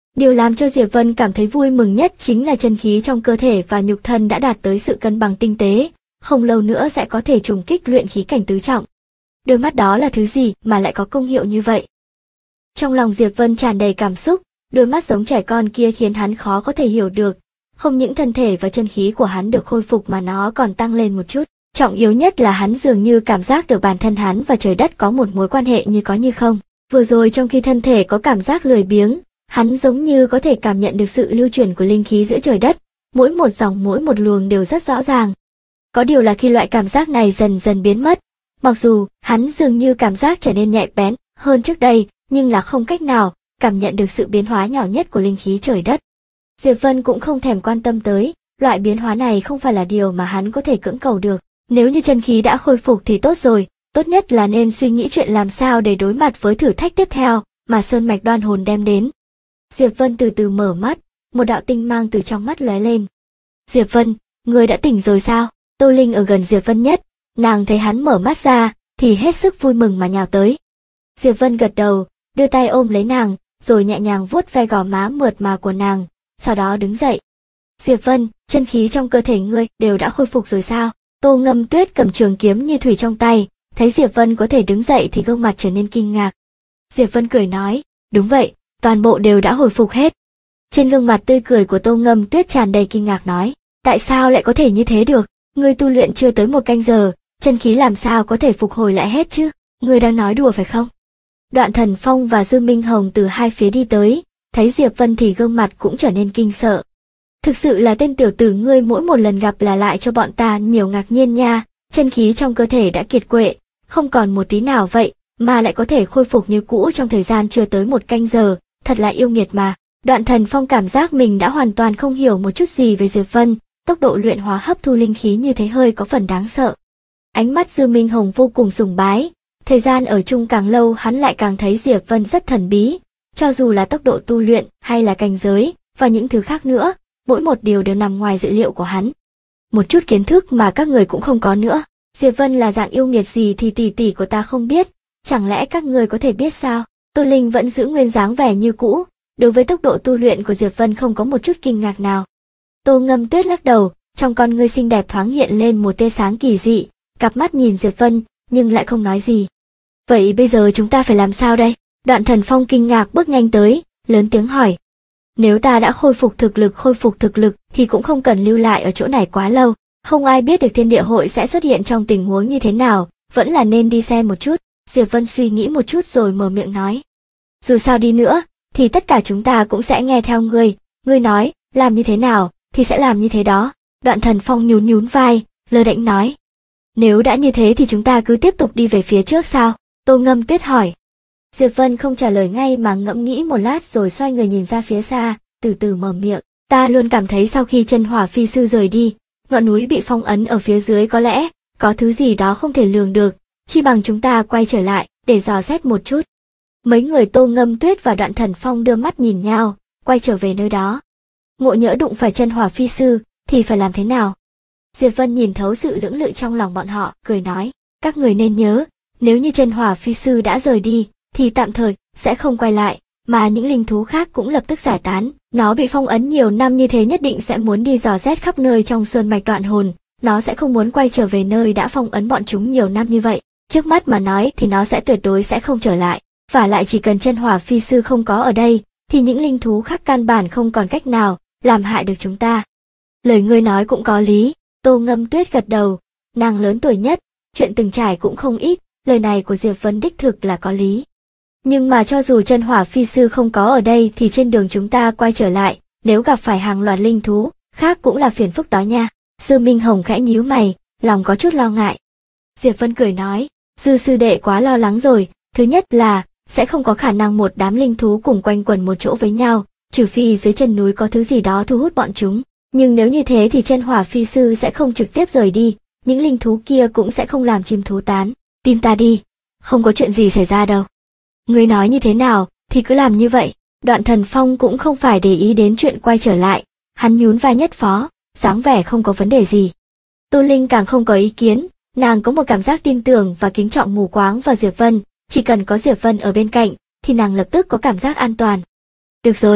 Speaker 1: Điều làm cho Diệp Vân cảm thấy vui mừng nhất chính là chân khí trong cơ thể và nhục thân đã đạt tới sự cân bằng tinh tế, không lâu nữa sẽ có thể trùng kích luyện khí cảnh tứ trọng. Đôi mắt đó là thứ gì mà lại có công hiệu như vậy? Trong lòng Diệp Vân tràn đầy cảm xúc, đôi mắt giống trẻ con kia khiến hắn khó có thể hiểu được. Không những thân thể và chân khí của hắn được khôi phục mà nó còn tăng lên một chút. Trọng yếu nhất là hắn dường như cảm giác được bản thân hắn và trời đất có một mối quan hệ như có như không. Vừa rồi trong khi thân thể có cảm giác lười biếng, hắn giống như có thể cảm nhận được sự lưu chuyển của linh khí giữa trời đất, mỗi một dòng mỗi một luồng đều rất rõ ràng. Có điều là khi loại cảm giác này dần dần biến mất, mặc dù hắn dường như cảm giác trở nên nhạy bén hơn trước đây, nhưng là không cách nào cảm nhận được sự biến hóa nhỏ nhất của linh khí trời đất. Diệp Vân cũng không thèm quan tâm tới, loại biến hóa này không phải là điều mà hắn có thể cưỡng cầu được. Nếu như chân khí đã khôi phục thì tốt rồi, tốt nhất là nên suy nghĩ chuyện làm sao để đối mặt với thử thách tiếp theo mà sơn mạch đoan hồn đem đến. Diệp Vân từ từ mở mắt, một đạo tinh mang từ trong mắt lóe lên. Diệp Vân, ngươi đã tỉnh rồi sao? Tô Linh ở gần Diệp Vân nhất, nàng thấy hắn mở mắt ra, thì hết sức vui mừng mà nhào tới. Diệp Vân gật đầu, đưa tay ôm lấy nàng, rồi nhẹ nhàng vuốt ve gò má mượt mà của nàng, sau đó đứng dậy. Diệp Vân, chân khí trong cơ thể ngươi đều đã khôi phục rồi sao? Tô Ngâm Tuyết cầm trường kiếm như thủy trong tay, thấy Diệp Vân có thể đứng dậy thì gương mặt trở nên kinh ngạc. Diệp Vân cười nói, đúng vậy, toàn bộ đều đã hồi phục hết. Trên gương mặt tươi cười của Tô Ngâm Tuyết tràn đầy kinh ngạc nói, tại sao lại có thể như thế được? Ngươi tu luyện chưa tới một canh giờ, chân khí làm sao có thể phục hồi lại hết chứ? Ngươi đang nói đùa phải không? Đoạn Thần Phong và Dư Minh Hồng từ hai phía đi tới, thấy Diệp Vân thì gương mặt cũng trở nên kinh sợ. Thực sự là tên tiểu tử ngươi mỗi một lần gặp là lại cho bọn ta nhiều ngạc nhiên nha, chân khí trong cơ thể đã kiệt quệ, không còn một tí nào vậy, mà lại có thể khôi phục như cũ trong thời gian chưa tới một canh giờ, thật là yêu nghiệt mà. Đoạn Thần Phong cảm giác mình đã hoàn toàn không hiểu một chút gì về Diệp Vân, tốc độ luyện hóa hấp thu linh khí như thế hơi có phần đáng sợ. Ánh mắt Dư Minh Hồng vô cùng sùng bái, thời gian ở chung càng lâu hắn lại càng thấy Diệp Vân rất thần bí, cho dù là tốc độ tu luyện hay là cảnh giới và những thứ khác nữa, mỗi một điều đều nằm ngoài dự liệu của hắn. Một chút kiến thức mà các người cũng không có nữa. Diệp Vân là dạng yêu nghiệt gì thì tỷ tỷ của ta không biết, chẳng lẽ các người có thể biết sao? Tô Linh vẫn giữ nguyên dáng vẻ như cũ, đối với tốc độ tu luyện của Diệp Vân không có một chút kinh ngạc nào. Tô Ngâm Tuyết lắc đầu, trong con ngươi xinh đẹp thoáng hiện lên một tia sáng kỳ dị, cặp mắt nhìn Diệp Vân, nhưng lại không nói gì. Vậy bây giờ chúng ta phải làm sao đây? Đoạn Thần Phong kinh ngạc bước nhanh tới, lớn tiếng hỏi. Nếu ta đã khôi phục thực lực thì cũng không cần lưu lại ở chỗ này quá lâu, không ai biết được thiên địa hội sẽ xuất hiện trong tình huống như thế nào, vẫn là nên đi xem một chút. Diệp Vân suy nghĩ một chút rồi mở miệng nói. Dù sao đi nữa, thì tất cả chúng ta cũng sẽ nghe theo ngươi nói, làm như thế nào, thì sẽ làm như thế đó. Đoạn Thần Phong nhún vai, lơ đễnh nói. Nếu đã như thế thì chúng ta cứ tiếp tục đi về phía trước sao? Tô Ngâm Tuyết hỏi. Diệp Vân không trả lời ngay mà ngẫm nghĩ một lát rồi xoay người nhìn ra phía xa, từ từ mở miệng. Ta luôn cảm thấy sau khi chân hỏa phi sư rời đi, ngọn núi bị phong ấn ở phía dưới có lẽ có thứ gì đó không thể lường được, chi bằng chúng ta quay trở lại để dò xét một chút. Mấy người Tô Ngâm Tuyết và Đoạn Thần Phong đưa mắt nhìn nhau, quay trở về nơi đó. Ngộ nhỡ đụng phải chân hỏa phi sư thì phải làm thế nào? Diệp Vân nhìn thấu sự lưỡng lự trong lòng bọn họ, cười nói, các người nên nhớ, nếu như chân hỏa phi sư đã rời đi, thì tạm thời sẽ không quay lại, mà những linh thú khác cũng lập tức giải tán. Nó bị phong ấn nhiều năm như thế nhất định sẽ muốn đi dò xét khắp nơi trong sơn mạch Đoạn Hồn, nó sẽ không muốn quay trở về nơi đã phong ấn bọn chúng nhiều năm như vậy. Trước mắt mà nói thì nó sẽ tuyệt đối sẽ không trở lại, và lại chỉ cần chân hỏa phi sư không có ở đây, thì những linh thú khác căn bản không còn cách nào làm hại được chúng ta. Lời ngươi nói cũng có lý. Tô Ngâm Tuyết gật đầu, nàng lớn tuổi nhất, chuyện từng trải cũng không ít, lời này của Diệp Vân đích thực là có lý. Nhưng mà cho dù chân hỏa phi sư không có ở đây thì trên đường chúng ta quay trở lại, nếu gặp phải hàng loạt linh thú, khác cũng là phiền phức đó nha. Dư Minh Hồng khẽ nhíu mày, lòng có chút lo ngại. Diệp Vân cười nói, Dư sư đệ quá lo lắng rồi, thứ nhất là, sẽ không có khả năng một đám linh thú cùng quanh quẩn một chỗ với nhau, trừ phi dưới chân núi có thứ gì đó thu hút bọn chúng. Nhưng nếu như thế thì chân hỏa phi sư sẽ không trực tiếp rời đi, những linh thú kia cũng sẽ không làm chim thú tán. Tin ta đi, không có chuyện gì xảy ra đâu. Ngươi nói như thế nào, thì cứ làm như vậy. Đoạn Thần Phong cũng không phải để ý đến chuyện quay trở lại, hắn nhún vai nhất phó, dáng vẻ không có vấn đề gì. Tô Linh càng không có ý kiến, nàng có một cảm giác tin tưởng và kính trọng mù quáng vào Diệp Vân, chỉ cần có Diệp Vân ở bên cạnh, thì nàng lập tức có cảm giác an toàn. Được rồi,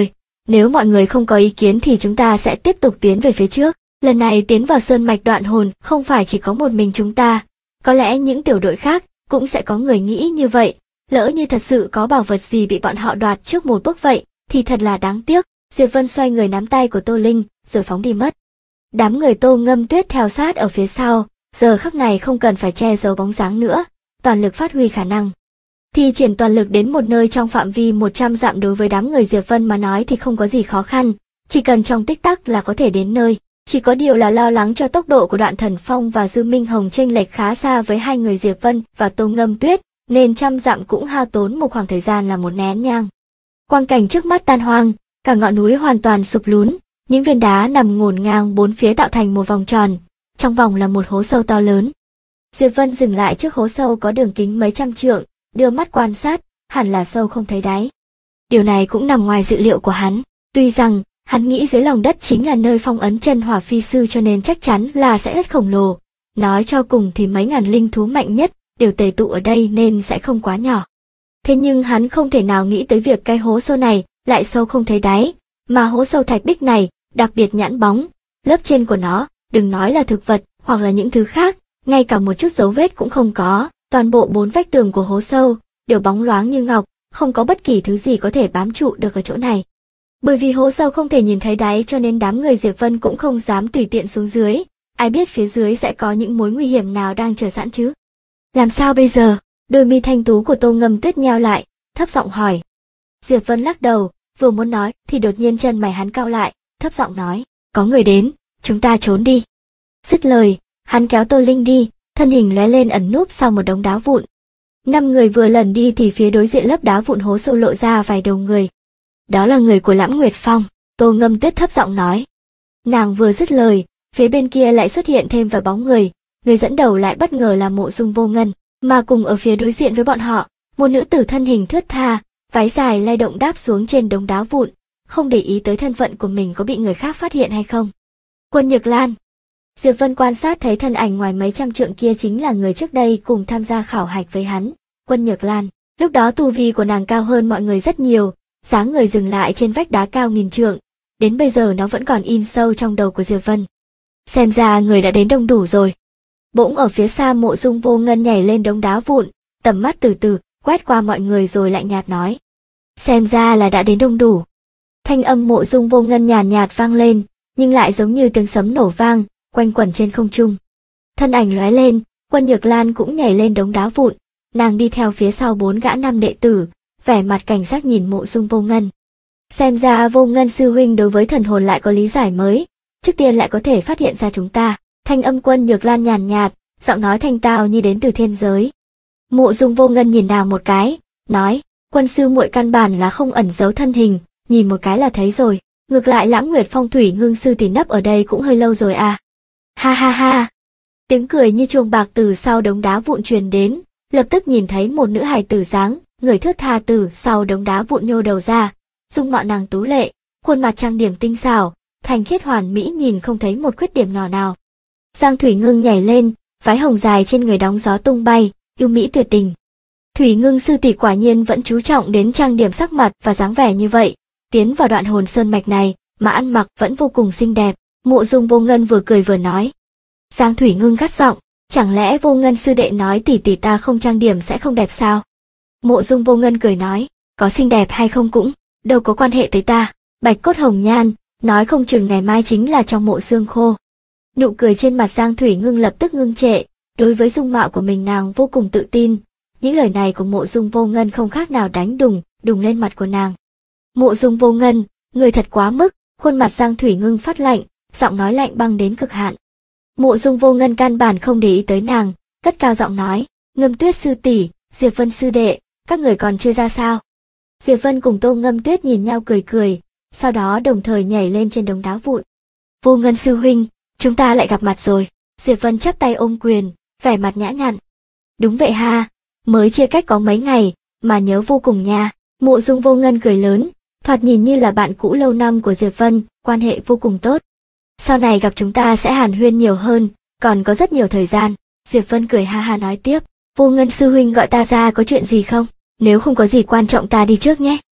Speaker 1: Nếu mọi người không có ý kiến thì chúng ta sẽ tiếp tục tiến về phía trước. Lần này tiến vào sơn mạch đoạn hồn không phải chỉ có một mình chúng ta. Có lẽ những tiểu đội khác cũng sẽ có người nghĩ như vậy. Lỡ như thật sự có bảo vật gì bị bọn họ đoạt trước một bước vậy, thì thật là đáng tiếc. Diệp Vân xoay người nắm tay của Tô Linh, rồi phóng đi mất. Đám người Tô Ngâm Tuyết theo sát ở phía sau, giờ khắc này không cần phải che giấu bóng dáng nữa, toàn lực phát huy khả năng. Thi triển toàn lực đến một nơi trong phạm vi 100 dặm đối với đám người Diệp Vân mà nói thì không có gì khó khăn, chỉ cần trong tích tắc là có thể đến nơi. Chỉ có điều là lo lắng cho tốc độ của Đoạn Thần Phong và Dư Minh Hồng chênh lệch khá xa với hai người Diệp Vân và Tô Ngâm Tuyết, nên trăm dặm cũng hao tốn một khoảng thời gian là một nén nhang. Quang cảnh trước mắt tan hoang, cả ngọn núi hoàn toàn sụp lún, những viên đá nằm ngổn ngang bốn phía tạo thành một vòng tròn, trong vòng là một hố sâu to lớn. Diệp Vân dừng lại trước hố sâu có đường kính mấy trăm trượng, đưa mắt quan sát, hẳn là sâu không thấy đáy. Điều này cũng nằm ngoài dự liệu của hắn, tuy rằng hắn nghĩ dưới lòng đất chính là nơi phong ấn chân hỏa phi sư cho nên chắc chắn là sẽ rất khổng lồ. Nói cho cùng thì mấy ngàn linh thú mạnh nhất đều tề tụ ở đây nên sẽ không quá nhỏ. Thế nhưng hắn không thể nào nghĩ tới việc cái hố sâu này lại sâu không thấy đáy, mà hố sâu thạch bích này đặc biệt nhẵn bóng, lớp trên của nó, đừng nói là thực vật hoặc là những thứ khác, ngay cả một chút dấu vết cũng không có, toàn bộ bốn vách tường của hố sâu đều bóng loáng như ngọc, không có bất kỳ thứ gì có thể bám trụ được ở chỗ này. Bởi vì hố sâu không thể nhìn thấy đáy cho nên đám người Diệp Vân cũng không dám tùy tiện xuống dưới, ai biết phía dưới sẽ có những mối nguy hiểm nào đang chờ sẵn chứ. Làm sao bây giờ? Đôi mi thanh tú của Tô Ngâm Tuyết nheo lại, thấp giọng hỏi. Diệp Vân lắc đầu, vừa muốn nói thì đột nhiên chân mày hắn cau lại, thấp giọng nói, có người đến, chúng ta trốn đi. Dứt lời, hắn kéo Tô Linh đi, thân hình lóe lên ẩn núp sau một đống đá vụn. 5 người vừa lần đi thì phía đối diện lớp đá vụn hố sâu lộ ra vài đầu người. Đó là người của Lãm Nguyệt Phong, Tô Ngâm Tuyết thấp giọng nói. Nàng vừa dứt lời, phía bên kia lại xuất hiện thêm vài bóng người dẫn đầu lại bất ngờ là Mộ Dung Vô Ngân, mà cùng ở phía đối diện với bọn họ, một nữ tử thân hình thướt tha, váy dài lay động đáp xuống trên đống đá vụn, không để ý tới thân phận của mình có bị người khác phát hiện hay không. Quân Nhược Lan. Diệp Vân quan sát thấy thân ảnh ngoài mấy trăm trượng kia chính là người trước đây cùng tham gia khảo hạch với hắn, Quân Nhược Lan. Lúc đó tu vi của nàng cao hơn mọi người rất nhiều, dáng người dừng lại trên vách đá cao nghìn trượng, đến bây giờ nó vẫn còn in sâu trong đầu của Diệp Vân. Xem ra người đã đến đông đủ rồi. Bỗng ở phía xa Mộ Dung Vô Ngân nhảy lên đống đá vụn, tầm mắt từ từ quét qua mọi người rồi lạnh nhạt nói. Xem ra là đã đến đông đủ. Thanh âm Mộ Dung Vô Ngân nhàn nhạt vang lên, nhưng lại giống như tiếng sấm nổ vang, quanh quẩn trên không trung. Thân ảnh lóe lên, Quân Nhược Lan cũng nhảy lên đống đá vụn, nàng đi theo phía sau 4 gã nam đệ tử, vẻ mặt cảnh giác nhìn Mộ Dung Vô Ngân. Xem ra Vô Ngân sư huynh đối với thần hồn lại có lý giải mới, trước tiên lại có thể phát hiện ra chúng ta. Thanh âm Quân Nhược Lan nhàn nhạt, giọng nói thanh tao như đến từ thiên giới. Mộ Dung Vô Ngân nhìn nàng một cái, nói, Quân sư muội căn bản là không ẩn giấu thân hình, nhìn một cái là thấy rồi. Ngược lại Lãm Nguyệt Phong Thủy Ngưng sư tỷ nấp ở đây cũng hơi lâu rồi à. Ha ha ha. Tiếng cười như chuông bạc từ sau đống đá vụn truyền đến, lập tức nhìn thấy một nữ hài tử dáng, người thướt tha từ sau đống đá vụn nhô đầu ra, dung mạo nàng tú lệ, khuôn mặt trang điểm tinh xảo, thanh khiết hoàn mỹ nhìn không thấy một khuyết điểm nhỏ nào. Giang Thủy Ngưng nhảy lên, váy hồng dài trên người đóng gió tung bay, yêu mỹ tuyệt tình. Thủy Ngưng sư tỷ quả nhiên vẫn chú trọng đến trang điểm sắc mặt và dáng vẻ như vậy, tiến vào Đoạn Hồn Sơn mạch này mà ăn mặc vẫn vô cùng xinh đẹp. Mộ Dung Vô Ngân vừa cười vừa nói. Giang Thủy Ngưng gắt giọng, chẳng lẽ Vô Ngân sư đệ nói tỷ tỷ ta không trang điểm sẽ không đẹp sao? Mộ Dung Vô Ngân cười nói, có xinh đẹp hay không cũng đâu có quan hệ tới ta. Bạch cốt hồng nhan, nói không chừng ngày mai chính là trong mộ xương khô. Nụ cười trên mặt Giang Thủy Ngưng lập tức ngưng trệ, đối với dung mạo của mình nàng vô cùng tự tin. Những lời này của Mộ Dung Vô Ngân không khác nào đánh đùng lên mặt của nàng. Mộ Dung Vô Ngân, người thật quá mức, khuôn mặt Giang Thủy Ngưng phát lạnh, giọng nói lạnh băng đến cực hạn. Mộ Dung Vô Ngân căn bản không để ý tới nàng, cất cao giọng nói, Ngâm Tuyết sư tỷ, Diệp Vân sư đệ, các người còn chưa ra sao? Diệp Vân cùng Tô Ngâm Tuyết nhìn nhau cười cười, sau đó đồng thời nhảy lên trên đống đá vụn. Vô Ngân sư huynh, chúng ta lại gặp mặt rồi. Diệp Vân chắp tay ôm quyền, vẻ mặt nhã nhặn. Đúng vậy ha, mới chia cách có mấy ngày, mà nhớ vô cùng nha. Mộ Dung Vô Ngân cười lớn, thoạt nhìn như là bạn cũ lâu năm của Diệp Vân, quan hệ vô cùng tốt. Sau này gặp chúng ta sẽ hàn huyên nhiều hơn, còn có rất nhiều thời gian. Diệp Vân cười ha ha nói tiếp, Vô Ngân sư huynh gọi ta ra có chuyện gì không? Nếu không có gì quan trọng ta đi trước nhé.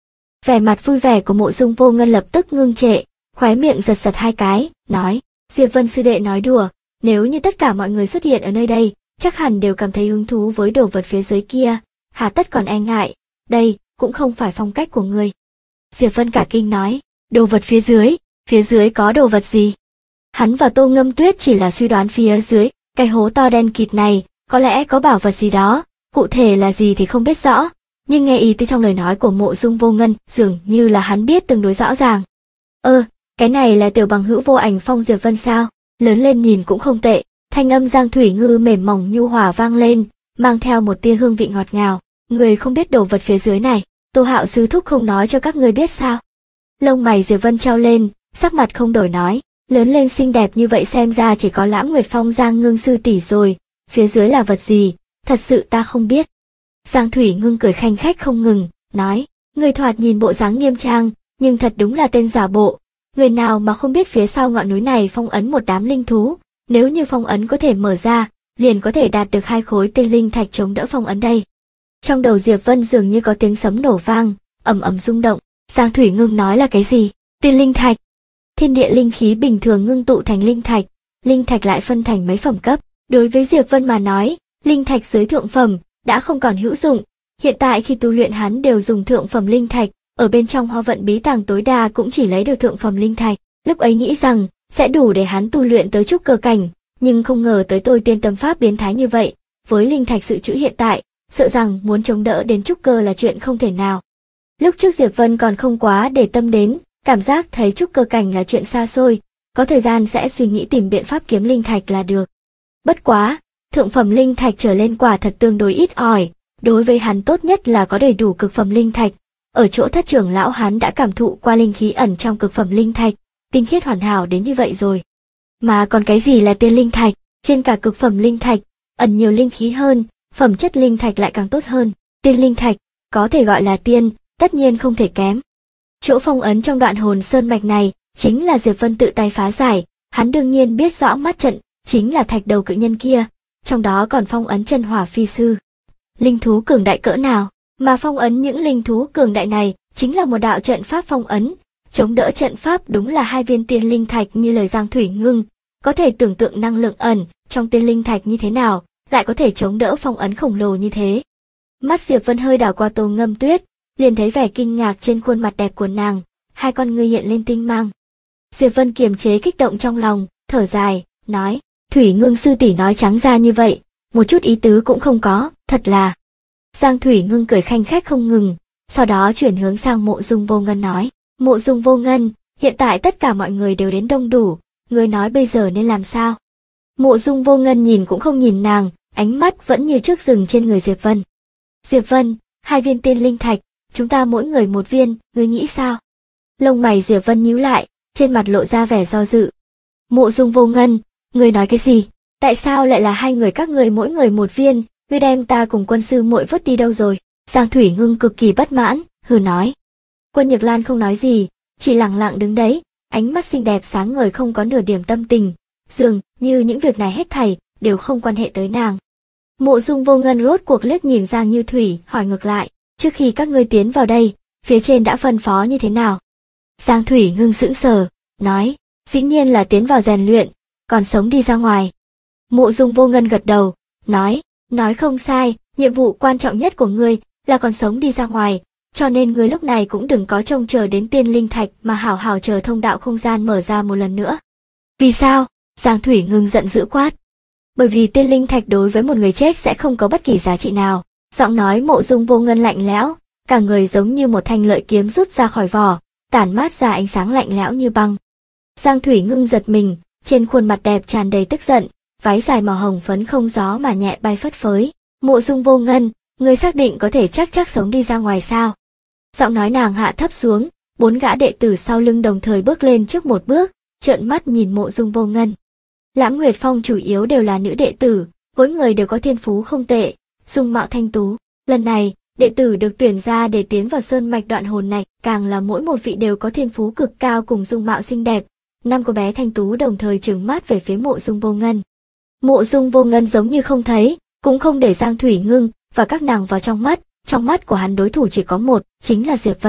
Speaker 1: Vẻ mặt vui vẻ của Mộ Dung Vô Ngân lập tức ngưng trệ, khóe miệng giật giật hai cái, nói, Diệp Vân sư đệ nói đùa, nếu như tất cả mọi người xuất hiện ở nơi đây, chắc hẳn đều cảm thấy hứng thú với đồ vật phía dưới kia, hà tất còn e ngại, đây cũng không phải phong cách của người. Diệp Vân cả kinh nói, đồ vật phía dưới có đồ vật gì? Hắn và Tô Ngâm Tuyết chỉ là suy đoán phía dưới, cái hố to đen kịt này, có lẽ có bảo vật gì đó, cụ thể là gì thì không biết rõ, nhưng nghe ý từ trong lời nói của Mộ Dung Vô Ngân, dường như là hắn biết tương đối rõ ràng. Cái này là tiểu bằng hữu Vô Ảnh Phong Diệp Vân sao? Lớn lên nhìn cũng không tệ, thanh âm Giang Thủy Ngư mềm mỏng nhu hòa vang lên, mang theo một tia hương vị ngọt ngào. Người không biết đồ vật phía dưới này, Tô Hạo sư thúc không nói cho các ngươi biết sao? Lông mày Diệp Vân trao lên, sắc mặt không đổi nói, lớn lên xinh đẹp như vậy xem ra chỉ có Lãm Nguyệt Phong Giang Ngưng sư tỷ rồi, phía dưới là vật gì, thật sự ta không biết. Giang Thủy Ngưng cười khanh khách không ngừng, nói, người thoạt nhìn bộ dáng nghiêm trang, nhưng thật đúng là tên giả bộ. Người nào mà không biết phía sau ngọn núi này phong ấn một đám linh thú, nếu như phong ấn có thể mở ra, liền có thể đạt được 2 khối tiên linh thạch chống đỡ phong ấn đây. Trong đầu Diệp Vân dường như có tiếng sấm nổ vang, ầm ầm rung động. Giang Thủy Ngưng nói là cái gì? Tiên linh thạch. Thiên địa linh khí bình thường ngưng tụ thành linh thạch lại phân thành mấy phẩm cấp. Đối với Diệp Vân mà nói, linh thạch dưới thượng phẩm đã không còn hữu dụng. Hiện tại khi tu luyện hắn đều dùng thượng phẩm linh thạch, ở bên trong Hoa Vận Bí Tàng tối đa cũng chỉ lấy được thượng phẩm linh thạch. Lúc ấy nghĩ rằng sẽ đủ để hắn tu luyện tới trúc cơ cảnh, nhưng không ngờ tới Tôi Tiên Tâm Pháp biến thái như vậy. Với linh thạch dự trữ hiện tại, sợ rằng muốn chống đỡ đến trúc cơ là chuyện không thể nào. Lúc trước Diệp Vân còn không quá để tâm đến, cảm giác thấy trúc cơ cảnh là chuyện xa xôi, có thời gian sẽ suy nghĩ tìm biện pháp kiếm linh thạch là được. Bất quá, thượng phẩm linh thạch trở lên quả thật tương đối ít ỏi, đối với hắn tốt nhất là có đầy đủ cực phẩm linh thạch. Ở chỗ Thất trưởng lão hắn đã cảm thụ qua linh khí ẩn trong cực phẩm linh thạch, tinh khiết hoàn hảo đến như vậy rồi. Mà còn cái gì là tiên linh thạch? Trên cả cực phẩm linh thạch, ẩn nhiều linh khí hơn, phẩm chất linh thạch lại càng tốt hơn. Tiên linh thạch, có thể gọi là tiên, tất nhiên không thể kém. Chỗ phong ấn trong đoạn hồn sơn mạch này, chính là Diệp Vân tự tay phá giải, hắn đương nhiên biết rõ mắt trận, chính là thạch đầu cự nhân kia, trong đó còn phong ấn chân hỏa phi sư. Linh thú cường đại cỡ nào, mà phong ấn những linh thú cường đại này, chính là một đạo trận pháp phong ấn, chống đỡ trận pháp đúng là 2 viên tiên linh thạch như lời Giang Thủy Ngưng, có thể tưởng tượng năng lượng ẩn trong tiên linh thạch như thế nào, lại có thể chống đỡ phong ấn khổng lồ như thế. Mắt Diệp Vân hơi đảo qua Tô Ngâm Tuyết, liền thấy vẻ kinh ngạc trên khuôn mặt đẹp của nàng, hai con ngươi hiện lên tinh mang. Diệp Vân kiềm chế kích động trong lòng, thở dài, nói, Thủy Ngưng sư tỷ nói trắng ra như vậy, một chút ý tứ cũng không có, thật là. Giang Thủy Ngưng cười khanh khách không ngừng, sau đó chuyển hướng sang Mộ Dung Vô Ngân nói, Mộ Dung Vô Ngân, hiện tại tất cả mọi người đều đến đông đủ, ngươi nói bây giờ nên làm sao? Mộ Dung Vô Ngân nhìn cũng không nhìn nàng, ánh mắt vẫn như trước dừng trên người Diệp Vân. Diệp Vân, 2 viên tiên linh thạch, chúng ta mỗi người 1 viên, ngươi nghĩ sao? Lông mày Diệp Vân nhíu lại, trên mặt lộ ra vẻ do dự. Mộ Dung Vô Ngân, ngươi nói cái gì? Tại sao lại là 2 người các ngươi mỗi người 1 viên, ngươi đem ta cùng quân sư muội vứt đi đâu rồi? Giang Thủy Ngưng cực kỳ bất mãn, hừ nói. Quân Nhược Lan không nói gì, chỉ lặng lặng đứng đấy, ánh mắt xinh đẹp sáng ngời không có nửa điểm tâm tình, dường như những việc này hết thảy đều không quan hệ tới nàng. Mộ Dung Vô Ngân rốt cuộc liếc nhìn Giang Như Thủy, hỏi ngược lại, trước khi các ngươi tiến vào đây, phía trên đã phân phó như thế nào? Giang Thủy Ngưng sững sờ, nói, dĩ nhiên là tiến vào rèn luyện, còn sống đi ra ngoài. Mộ Dung Vô Ngân gật đầu, nói không sai, nhiệm vụ quan trọng nhất của ngươi là còn sống đi ra ngoài, cho nên ngươi lúc này cũng đừng có trông chờ đến tiên linh thạch mà hảo hảo chờ thông đạo không gian mở ra một lần nữa. Vì sao? Giang Thủy Ngưng giận dữ quát. Bởi vì tiên linh thạch đối với một người chết sẽ không có bất kỳ giá trị nào. Giọng nói Mộ Dung Vô Ngân lạnh lẽo, cả người giống như một thanh lợi kiếm rút ra khỏi vỏ, tản mát ra ánh sáng lạnh lẽo như băng. Giang Thủy Ngưng giật mình, trên khuôn mặt đẹp tràn đầy tức giận, váy dài màu hồng phấn không gió mà nhẹ bay phất phới. Mộ Dung Vô Ngân, ngươi xác định có thể chắc sống đi ra ngoài sao? Giọng nói nàng hạ thấp xuống, 4 gã đệ tử sau lưng đồng thời bước lên trước một bước, trợn mắt nhìn Mộ Dung Vô Ngân. Lãm Nguyệt Phong chủ yếu đều là nữ đệ tử, mỗi người đều có thiên phú không tệ, dung mạo thanh tú. Lần này, đệ tử được tuyển ra để tiến vào sơn mạch đoạn hồn này, càng là mỗi một vị đều có thiên phú cực cao cùng dung mạo xinh đẹp. 5 cô bé thanh tú đồng thời trừng mắt về phía Mộ Dung Vô Ngân. Mộ Dung Vô Ngân giống như không thấy, cũng không để Giang Thủy Ngưng và các nàng vào trong mắt của hắn đối thủ chỉ có một, chính là Diệp Vân.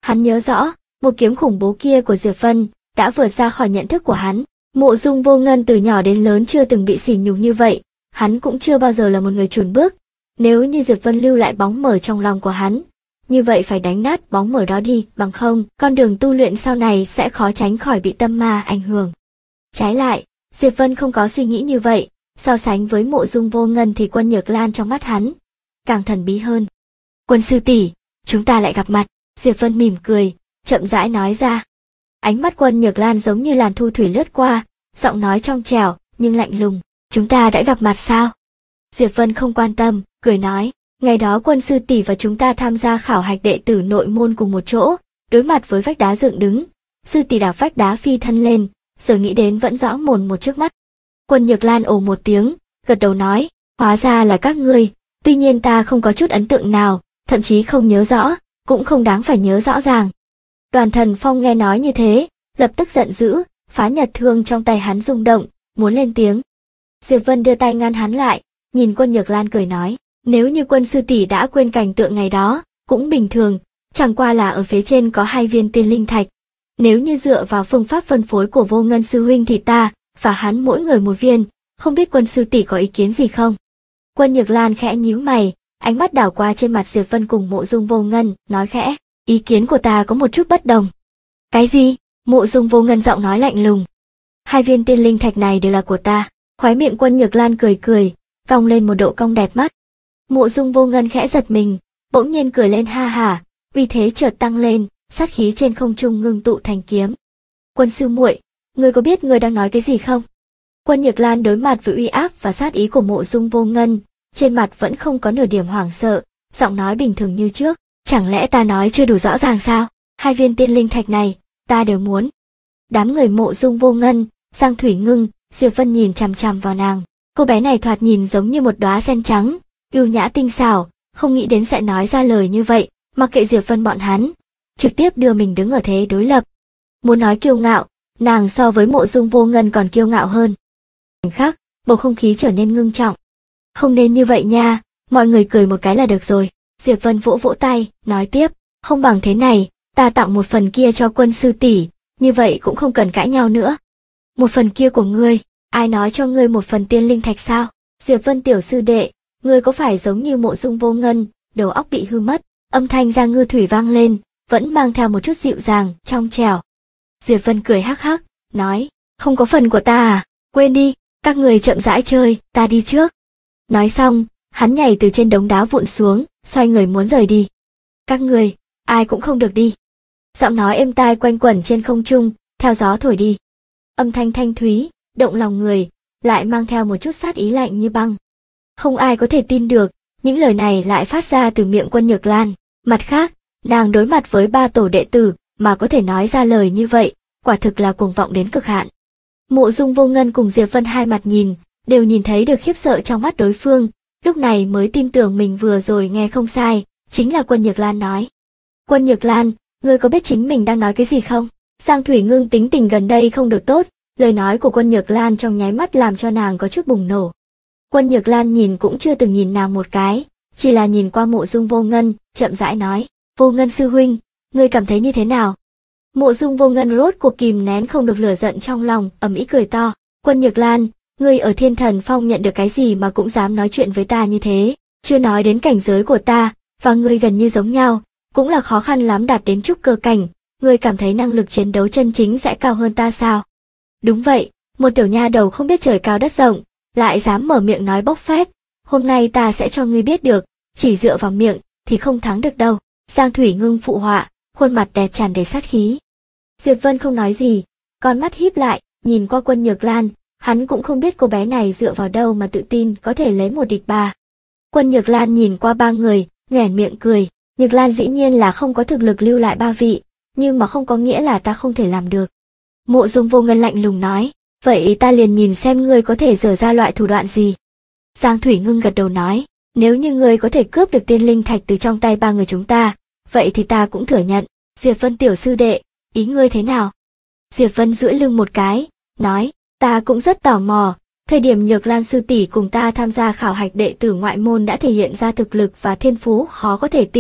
Speaker 1: Hắn nhớ rõ, một kiếm khủng bố kia của Diệp Vân đã vượt ra khỏi nhận thức của hắn. Mộ Dung Vô Ngân từ nhỏ đến lớn chưa từng bị sỉ nhục như vậy, hắn cũng chưa bao giờ là một người chùn bước. Nếu như Diệp Vân lưu lại bóng mờ trong lòng của hắn, như vậy phải đánh nát bóng mờ đó đi, bằng không, con đường tu luyện sau này sẽ khó tránh khỏi bị tâm ma ảnh hưởng. Trái lại, Diệp Vân không có suy nghĩ như vậy, so sánh với Mộ Dung Vô Ngân thì Quân Nhược Lan trong mắt hắn càng thần bí hơn. Quân sư tỷ, chúng ta lại gặp mặt, Diệp Vân mỉm cười, chậm rãi nói ra. Ánh mắt Quân Nhược Lan giống như làn thu thủy lướt qua, giọng nói trong trẻo nhưng lạnh lùng. Chúng ta đã gặp mặt sao? Diệp Vân không quan tâm, cười nói. Ngày đó Quân sư tỷ và chúng ta tham gia khảo hạch đệ tử nội môn cùng một chỗ, đối mặt với vách đá dựng đứng. Sư tỷ đạp vách đá phi thân lên, giờ nghĩ đến vẫn rõ mồn một trước mắt. Quân Nhược Lan ồ một tiếng, gật đầu nói. Hóa ra là các ngươi, tuy nhiên ta không có chút ấn tượng nào, thậm chí không nhớ rõ, cũng không đáng phải nhớ rõ ràng. Đoàn Thần Phong nghe nói như thế, lập tức giận dữ, phá nhật thương trong tay hắn rung động, muốn lên tiếng. Diệp Vân đưa tay ngăn hắn lại, nhìn Quân Nhược Lan cười nói, nếu như Quân sư tỷ đã quên cảnh tượng ngày đó, cũng bình thường, chẳng qua là ở phía trên có 2 viên tiên linh thạch. Nếu như dựa vào phương pháp phân phối của Vô Ngân sư huynh thì ta và hắn mỗi người một viên, không biết Quân sư tỷ có ý kiến gì không? Quân Nhược Lan khẽ nhíu mày, ánh mắt đảo qua trên mặt Diệp Vân cùng Mộ Dung Vô Ngân, nói khẽ, ý kiến của ta có một chút bất đồng. Cái gì? Mộ Dung Vô Ngân giọng nói lạnh lùng. 2 viên tiên linh thạch này đều là của ta. Khóe miệng Quân Nhược Lan cười cười, cong lên một độ cong đẹp mắt. Mộ Dung Vô Ngân khẽ giật mình, bỗng nhiên cười lên ha hả, uy thế chợt tăng lên, sát khí trên không trung ngưng tụ thành kiếm. Quân sư muội, ngươi có biết ngươi đang nói cái gì không? Quân Nhược Lan đối mặt với uy áp và sát ý của Mộ Dung Vô Ngân, trên mặt vẫn không có nửa điểm hoảng sợ, giọng nói bình thường như trước. Chẳng lẽ ta nói chưa đủ rõ ràng sao? 2 viên tiên linh thạch này, ta đều muốn. Đám người Mộ Dung Vô Ngân, Giang Thủy Ngưng, Diệp Vân nhìn chằm chằm vào nàng. Cô bé này thoạt nhìn giống như một đóa sen trắng, yêu nhã tinh xảo, không nghĩ đến sẽ nói ra lời như vậy, mặc kệ Diệp Vân bọn hắn, trực tiếp đưa mình đứng ở thế đối lập. Muốn nói kiêu ngạo, nàng so với Mộ Dung Vô Ngân còn kiêu ngạo hơn. Khoảnh khắc, bầu không khí trở nên ngưng trọng. Không nên như vậy nha, mọi người cười một cái là được rồi. Diệp Vân vỗ vỗ tay, nói tiếp, không bằng thế này, ta tặng một phần kia cho Quân sư tỷ, như vậy cũng không cần cãi nhau nữa. Một phần kia của ngươi, ai nói cho ngươi một phần tiên linh thạch sao? Diệp Vân tiểu sư đệ, ngươi có phải giống như Mộ Dung Vô Ngân, đầu óc bị hư mất? Âm thanh Giang Ngư Thủy vang lên, vẫn mang theo một chút dịu dàng, trong trẻo. Diệp Vân cười hắc hắc, nói, không có phần của ta à? Quên đi, các người chậm rãi chơi, ta đi trước. Nói xong, hắn nhảy từ trên đống đá vụn xuống, xoay người muốn rời đi. Các người, ai cũng không được đi. Giọng nói êm tai quanh quẩn trên không trung, theo gió thổi đi. Âm thanh thanh thúy, động lòng người, lại mang theo một chút sát ý lạnh như băng. Không ai có thể tin được, những lời này lại phát ra từ miệng Quân Nhược Lan. Mặt khác, nàng đối mặt với 3 tổ đệ tử mà có thể nói ra lời như vậy, quả thực là cuồng vọng đến cực hạn. Mộ Dung Vô Ngân cùng Diệp Vân hai mặt nhìn, đều nhìn thấy được khiếp sợ trong mắt đối phương, lúc này mới tin tưởng mình vừa rồi nghe không sai, chính là Quân Nhược Lan nói. Quân Nhược Lan, ngươi có biết chính mình đang nói cái gì không? Giang Thủy Ngưng tính tình gần đây không được tốt, lời nói của Quân Nhược Lan trong nháy mắt làm cho nàng có chút bùng nổ. Quân Nhược Lan nhìn cũng chưa từng nhìn nàng một cái, chỉ là nhìn qua Mộ Dung Vô Ngân, chậm rãi nói, Vô Ngân sư huynh, ngươi cảm thấy như thế nào? Mộ Dung Vô Ngân rốt cuộc kìm nén không được lửa giận trong lòng, ầm ĩ cười to, Quân Nhược Lan, ngươi ở Thiên Thần Phong nhận được cái gì mà cũng dám nói chuyện với ta như thế, chưa nói đến cảnh giới của ta, và ngươi gần như giống nhau, cũng là khó khăn lắm đạt đến trúc cơ cảnh, ngươi cảm thấy năng lực chiến đấu chân chính sẽ cao hơn ta sao? Đúng vậy, một tiểu nha đầu không biết trời cao đất rộng, lại dám mở miệng nói bốc phét, hôm nay ta sẽ cho ngươi biết được, chỉ dựa vào miệng thì không thắng được đâu. Giang Thủy Ngưng phụ họa, khuôn mặt đẹp tràn đầy sát khí. Diệp Vân không nói gì, con mắt híp lại, nhìn qua Quân Nhược Lan, hắn cũng không biết cô bé này dựa vào đâu mà tự tin có thể lấy 1 địch 3. Quân Nhược Lan nhìn qua 3 người, nhoẻn miệng cười, Nhược Lan dĩ nhiên là không có thực lực lưu lại 3 vị, nhưng mà không có nghĩa là ta không thể làm được. Mộ Dung Vô Ngân lạnh lùng nói, vậy ta liền nhìn xem ngươi có thể dở ra loại thủ đoạn gì. Giang Thủy Ngưng gật đầu nói, nếu như ngươi có thể cướp được tiên linh thạch từ trong tay 3 người chúng ta, vậy thì ta cũng thừa nhận. Diệp Vân tiểu sư đệ, ý ngươi thế nào? Diệp Vân duỗi lưng một cái, nói, ta cũng rất tò mò, thời điểm Nhược Lan sư tỷ cùng ta tham gia khảo hạch đệ tử ngoại môn đã thể hiện ra thực lực và thiên phú khó có thể tin,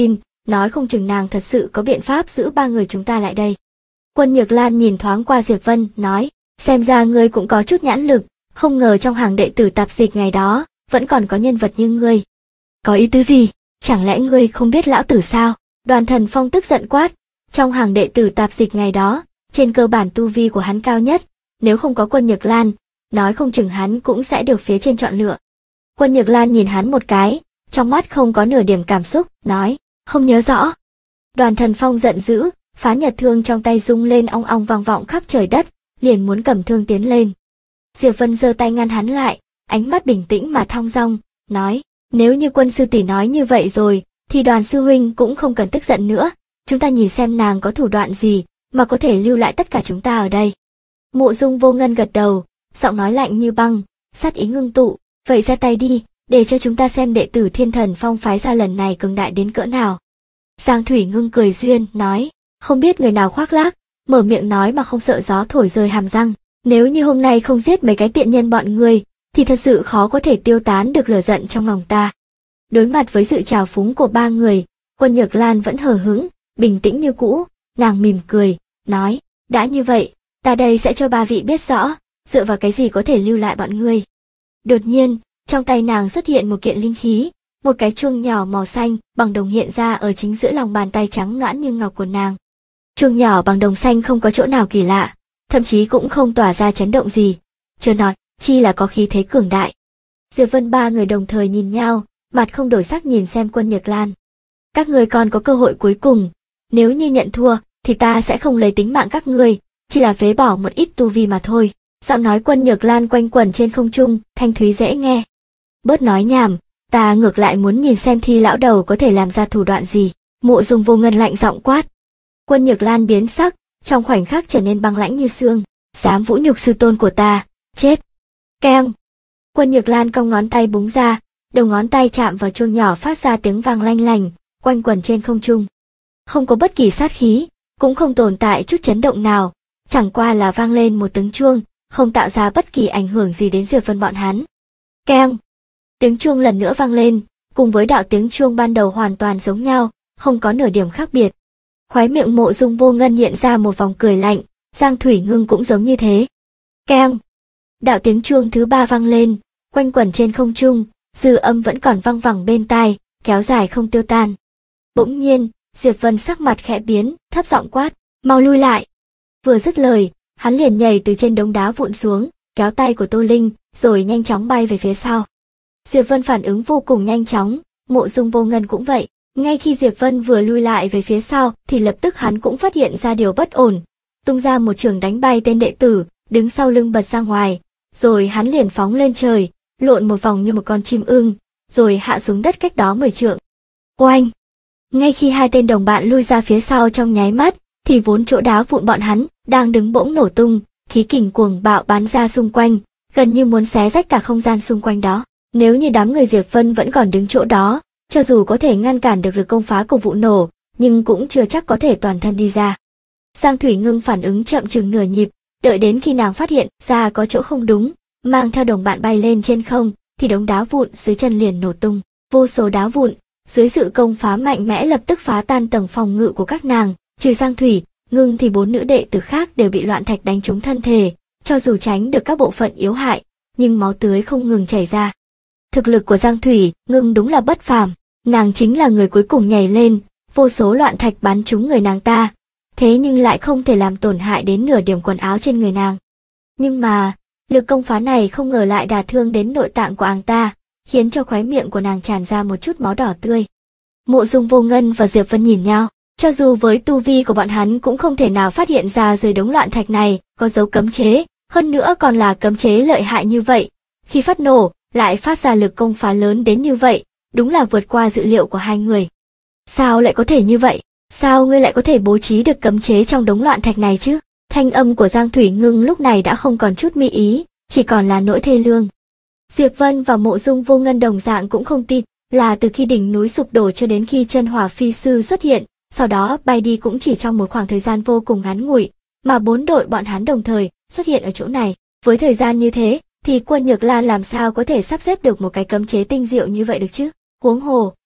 Speaker 1: nói không chừng nàng thật sự có biện pháp giữ ba người chúng ta lại đây. Quân Nhược Lan nhìn thoáng qua Diệp Vân, nói, xem ra ngươi cũng có chút nhãn lực, không ngờ trong hàng đệ tử tạp dịch ngày đó, vẫn còn có nhân vật như ngươi. Có ý tứ gì? Chẳng lẽ ngươi không biết lão tử sao? Đoàn Thần Phong tức giận quát, trong hàng đệ tử tạp dịch ngày đó, trên cơ bản tu vi của hắn cao nhất, nếu không có Quân Nhược Lan, nói không chừng hắn cũng sẽ được phía trên chọn lựa. Quân Nhược Lan nhìn hắn một cái, trong mắt không có nửa điểm cảm xúc, nói, không nhớ rõ. Đoàn Thần Phong giận dữ, phá nhật thương trong tay rung lên ong ong vang vọng khắp trời đất, liền muốn cầm thương tiến lên. Diệp Vân giơ tay ngăn hắn lại, ánh mắt bình tĩnh mà thong dong, nói, nếu như Quân sư tỷ nói như vậy rồi, thì Đoàn sư huynh cũng không cần tức giận nữa, chúng ta nhìn xem nàng có thủ đoạn gì, mà có thể lưu lại tất cả chúng ta ở đây. Mộ Dung Vô Ngân gật đầu, giọng nói lạnh như băng, sát ý ngưng tụ, vậy ra tay đi, để cho chúng ta xem đệ tử Thiên Thần Phong phái ra lần này cường đại đến cỡ nào. Giang Thủy Ngưng cười duyên, nói, không biết người nào khoác lác, mở miệng nói mà không sợ gió thổi rơi hàm răng, nếu như hôm nay không giết mấy cái tiện nhân bọn ngươi, thì thật sự khó có thể tiêu tán được lửa giận trong lòng ta. Đối mặt với sự trào phúng của ba người, Quân Nhược Lan vẫn hờ hững, bình tĩnh như cũ, nàng mỉm cười, nói, đã như vậy, ta đây sẽ cho ba vị biết rõ, dựa vào cái gì có thể lưu lại bọn ngươi. Đột nhiên, trong tay nàng xuất hiện một kiện linh khí, một cái chuông nhỏ màu xanh bằng đồng hiện ra ở chính giữa lòng bàn tay trắng nõn như ngọc của nàng. Chuông nhỏ bằng đồng xanh không có chỗ nào kỳ lạ, thậm chí cũng không tỏa ra chấn động gì, chớ nói chi là có khí thế cường đại. Diệp Vân ba người đồng thời nhìn nhau, mặt không đổi sắc nhìn xem Quân Nhược Lan. Các ngươi còn có cơ hội cuối cùng, nếu như nhận thua, thì ta sẽ không lấy tính mạng các ngươi, chỉ là phế bỏ một ít tu vi mà thôi. Giọng nói Quân Nhược Lan quanh quẩn trên không trung, thanh thúy dễ nghe. Bớt nói nhảm, ta ngược lại muốn nhìn xem Thi lão đầu có thể làm ra thủ đoạn gì. Mộ Dung Vô Ngân lạnh giọng quát. Quân Nhược Lan biến sắc, trong khoảnh khắc trở nên băng lãnh như xương. Dám vũ nhục sư tôn của ta, chết. Keng. Quân Nhược Lan cong ngón tay búng ra, đầu ngón tay chạm vào chuông nhỏ phát ra tiếng vang lanh lành, quanh quẩn trên không trung. Không có bất kỳ sát khí, cũng không tồn tại chút chấn động nào, chẳng qua là vang lên một tiếng chuông, không tạo ra bất kỳ ảnh hưởng gì đến Diệp Vân bọn hắn. Keng. Tiếng chuông lần nữa vang lên, cùng với đạo tiếng chuông ban đầu hoàn toàn giống nhau, không có nửa điểm khác biệt. Khóe miệng Mộ Dung Vô Ngân hiện ra một vòng cười lạnh, Giang Thủy Ngưng cũng giống như thế. Keng. Đạo tiếng chuông thứ ba vang lên, quanh quẩn trên không trung, dư âm vẫn còn vang vẳng bên tai, kéo dài không tiêu tan. Bỗng nhiên, Diệp Vân sắc mặt khẽ biến, thấp giọng quát, mau lui lại. Vừa dứt lời, hắn liền nhảy từ trên đống đá vụn xuống, kéo tay của Tô Linh, rồi nhanh chóng bay về phía sau. Diệp Vân phản ứng vô cùng nhanh chóng, Mộ Dung Vô Ngân cũng vậy. Ngay khi Diệp Vân vừa lui lại về phía sau, thì lập tức hắn cũng phát hiện ra điều bất ổn, tung ra một chưởng đánh bay tên đệ tử, đứng sau lưng bật ra ngoài, rồi hắn liền phóng lên trời, lộn một vòng như một con chim ưng, rồi hạ xuống đất cách đó 10 trượng. Oanh! Ngay khi hai tên đồng bạn lui ra phía sau trong nháy mắt, thì vốn chỗ đá vụn bọn hắn đang đứng bỗng nổ tung, khí kình cuồng bạo bắn ra xung quanh, gần như muốn xé rách cả không gian xung quanh đó. Nếu như đám người Diệp Vân vẫn còn đứng chỗ đó, cho dù có thể ngăn cản được lực công phá của vụ nổ, nhưng cũng chưa chắc có thể toàn thân đi ra. Giang Thủy Ngưng phản ứng chậm chừng nửa nhịp, đợi đến khi nàng phát hiện ra có chỗ không đúng, mang theo đồng bạn bay lên trên không, thì đống đá vụn dưới chân liền nổ tung. Vô số đá vụn, dưới sự công phá mạnh mẽ lập tức phá tan tầng phòng ngự của các nàng, trừ Giang Thủy Ngưng thì 4 nữ đệ tử khác đều bị loạn thạch đánh trúng thân thể, cho dù tránh được các bộ phận yếu hại, nhưng máu tươi không ngừng chảy ra. Thực lực của Giang Thủy Ngưng đúng là bất phàm, nàng chính là người cuối cùng nhảy lên, vô số loạn thạch bắn trúng người nàng ta, thế nhưng lại không thể làm tổn hại đến nửa điểm quần áo trên người nàng. Nhưng mà, lực công phá này không ngờ lại đả thương đến nội tạng của nàng ta, khiến cho khóe miệng của nàng tràn ra một chút máu đỏ tươi. Mộ Dung Vô Ngân và Diệp Vân nhìn nhau, cho dù với tu vi của bọn hắn cũng không thể nào phát hiện ra dưới đống loạn thạch này có dấu cấm chế, hơn nữa còn là cấm chế lợi hại như vậy. Khi phát nổ, lại phát ra lực công phá lớn đến như vậy, đúng là vượt qua dự liệu của hai người. Sao lại có thể như vậy? Sao ngươi lại có thể bố trí được cấm chế trong đống loạn thạch này chứ? Thanh âm của Giang Thủy Ngưng lúc này đã không còn chút mỹ ý, chỉ còn là nỗi thê lương. Diệp Vân và Mộ Dung Vô Ngân đồng dạng cũng không tin, là từ khi đỉnh núi sụp đổ cho đến khi chân hỏa phi sư xuất hiện, sau đó bay đi cũng chỉ trong một khoảng thời gian vô cùng ngắn ngủi, mà 4 đội bọn hắn đồng thời xuất hiện ở chỗ này. Với thời gian như thế, thì Quân Nhược Lan làm sao có thể sắp xếp được một cái cấm chế tinh diệu như vậy được chứ? Huống hồ,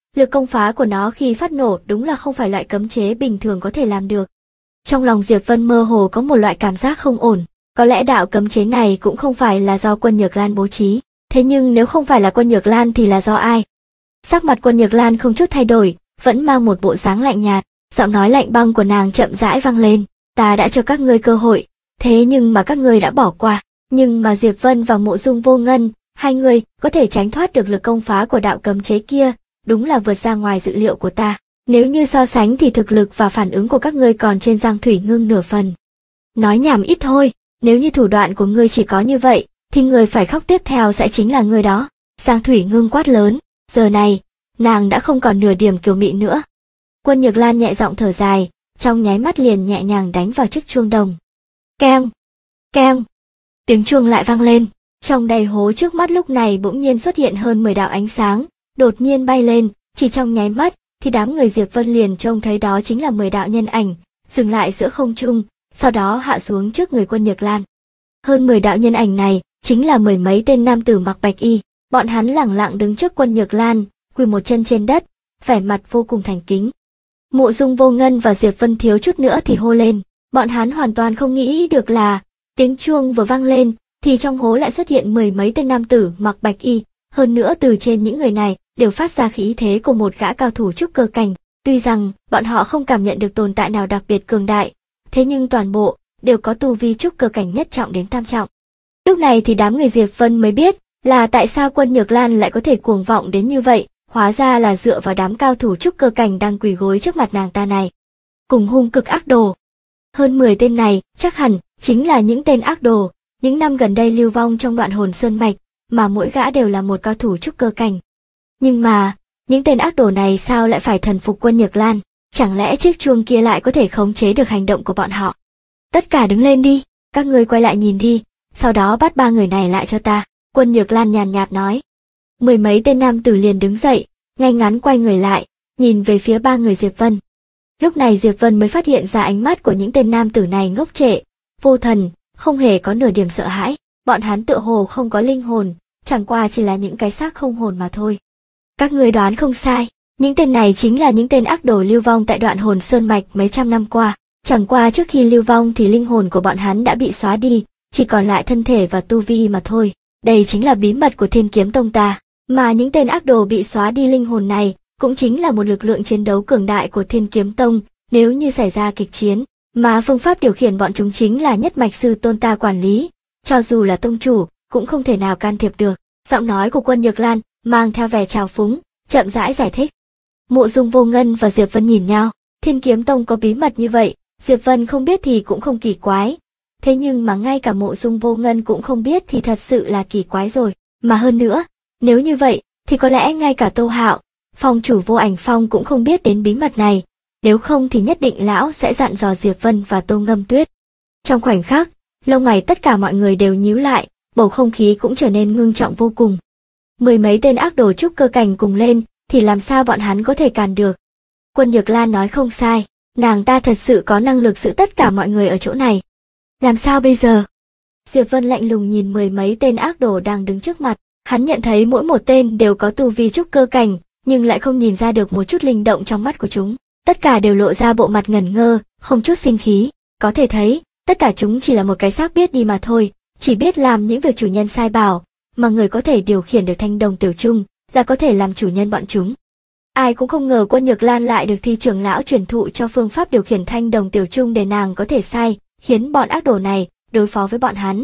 Speaker 1: Lực công phá của nó khi phát nổ đúng là không phải loại cấm chế bình thường có thể làm được. Trong lòng Diệp Vân mơ hồ có một loại cảm giác không ổn, có lẽ đạo cấm chế này cũng không phải là do Quân Nhược Lan bố trí, thế nhưng nếu không phải là Quân Nhược Lan thì là do ai? Sắc mặt Quân Nhược Lan không chút thay đổi, vẫn mang một bộ dáng lạnh nhạt, giọng nói lạnh băng của nàng chậm rãi vang lên, ta đã cho các ngươi cơ hội, thế nhưng mà các ngươi đã bỏ qua, nhưng mà Diệp Vân và Mộ Dung Vô Ngân, hai người có thể tránh thoát được lực công phá của đạo cấm chế kia, đúng là vượt ra ngoài dự liệu của ta. Nếu như so sánh thì thực lực và phản ứng của các ngươi còn trên Giang Thủy Ngưng nửa phần. Nói nhảm ít thôi, nếu như thủ đoạn của ngươi chỉ có như vậy, thì người phải khóc tiếp theo sẽ chính là ngươi đó. Giang Thủy Ngưng quát lớn, giờ này, nàng đã không còn nửa điểm kiều mị nữa. Quân Nhược Lan nhẹ giọng thở dài, trong nháy mắt liền nhẹ nhàng đánh vào chiếc chuông đồng. Keng, keng, tiếng chuông lại vang lên, trong đầy hố trước mắt lúc này bỗng nhiên xuất hiện hơn 10 đạo ánh sáng, đột nhiên bay lên, chỉ trong nháy mắt, thì đám người Diệp Vân liền trông thấy đó chính là 10 đạo nhân ảnh, dừng lại giữa không trung, sau đó hạ xuống trước người Quân Nhược Lan. Hơn 10 đạo nhân ảnh này, chính là mười mấy tên nam tử mặc bạch y, bọn hắn lẳng lặng đứng trước Quân Nhược Lan, quỳ một chân trên đất, vẻ mặt vô cùng thành kính. Mộ Dung Vô Ngân và Diệp Vân thiếu chút nữa thì hô lên, bọn hắn hoàn toàn không nghĩ được là, tiếng chuông vừa vang lên, thì trong hố lại xuất hiện mười mấy tên nam tử mặc bạch y, hơn nữa từ trên những người này đều phát ra khí thế của một gã cao thủ trúc cơ cảnh. Tuy rằng bọn họ không cảm nhận được tồn tại nào đặc biệt cường đại, thế nhưng toàn bộ đều có tu vi trúc cơ cảnh nhất trọng đến tam trọng. Lúc này thì đám người Diệp Vân mới biết là tại sao Quân Nhược Lan lại có thể cuồng vọng đến như vậy, hóa ra là dựa vào đám cao thủ trúc cơ cảnh đang quỳ gối trước mặt nàng ta này. Cùng hung cực ác đồ. Hơn 10 tên này chắc hẳn chính là những tên ác đồ, những năm gần đây lưu vong trong Đoạn Hồn Sơn mạch, mà mỗi gã đều là một cao thủ trúc cơ cảnh. Nhưng mà, những tên ác đồ này sao lại phải thần phục Quân Nhược Lan? Chẳng lẽ chiếc chuông kia lại có thể khống chế được hành động của bọn họ? Tất cả đứng lên đi, các ngươi quay lại nhìn đi, sau đó bắt ba người này lại cho ta. Quân Nhược Lan nhàn nhạt nói. Mười mấy tên nam tử liền đứng dậy, ngay ngắn quay người lại, nhìn về phía ba người Diệp Vân. Lúc này Diệp Vân mới phát hiện ra ánh mắt của những tên nam tử này ngốc trệ, vô thần, không hề có nửa điểm sợ hãi. Bọn hắn tựa hồ không có linh hồn, chẳng qua chỉ là những cái xác không hồn mà thôi. Các ngươi đoán không sai, những tên này chính là những tên ác đồ lưu vong tại Đoạn Hồn Sơn mạch mấy trăm năm qua. Chẳng qua trước khi lưu vong thì linh hồn của bọn hắn đã bị xóa đi, chỉ còn lại thân thể và tu vi mà thôi. Đây chính là bí mật của Thiên Kiếm Tông ta, mà những tên ác đồ bị xóa đi linh hồn này cũng chính là một lực lượng chiến đấu cường đại của Thiên Kiếm Tông. Nếu như xảy ra kịch chiến, mà phương pháp điều khiển bọn chúng chính là nhất mạch sư tôn ta quản lý, cho dù là tông chủ cũng không thể nào can thiệp được. Giọng nói của Quân Nhược Lan mang theo vẻ trào phúng, chậm rãi giải thích. Mộ Dung Vô Ngân và Diệp Vân nhìn nhau, Thiên Kiếm Tông có bí mật như vậy, Diệp Vân không biết thì cũng không kỳ quái. Thế nhưng mà ngay cả Mộ Dung Vô Ngân cũng không biết thì thật sự là kỳ quái rồi. Mà hơn nữa, nếu như vậy, thì có lẽ ngay cả Tô Hạo, phong chủ Vô Ảnh Phong cũng không biết đến bí mật này. Nếu không thì nhất định lão sẽ dặn dò Diệp Vân và Tô Ngâm Tuyết. Trong khoảnh khắc, lông mày tất cả mọi người đều nhíu lại, bầu không khí cũng trở nên ngưng trọng vô cùng. Mười mấy tên ác đồ trúc cơ cảnh cùng lên, thì làm sao bọn hắn có thể cản được? Quân Nhược Lan nói không sai, nàng ta thật sự có năng lực giữ tất cả mọi người ở chỗ này. Làm sao bây giờ? Diệp Vân lạnh lùng nhìn mười mấy tên ác đồ đang đứng trước mặt, hắn nhận thấy mỗi một tên đều có tu vi trúc cơ cảnh, nhưng lại không nhìn ra được một chút linh động trong mắt của chúng. Tất cả đều lộ ra bộ mặt ngẩn ngơ, không chút sinh khí, có thể thấy, tất cả chúng chỉ là một cái xác biết đi mà thôi, chỉ biết làm những việc chủ nhân sai bảo, mà người có thể điều khiển được Thanh Đồng Tiểu Trung, là có thể làm chủ nhân bọn chúng. Ai cũng không ngờ Quân Nhược Lan lại được Thi trưởng lão truyền thụ cho phương pháp điều khiển Thanh Đồng Tiểu Trung để nàng có thể sai, khiến bọn ác đồ này đối phó với bọn hắn.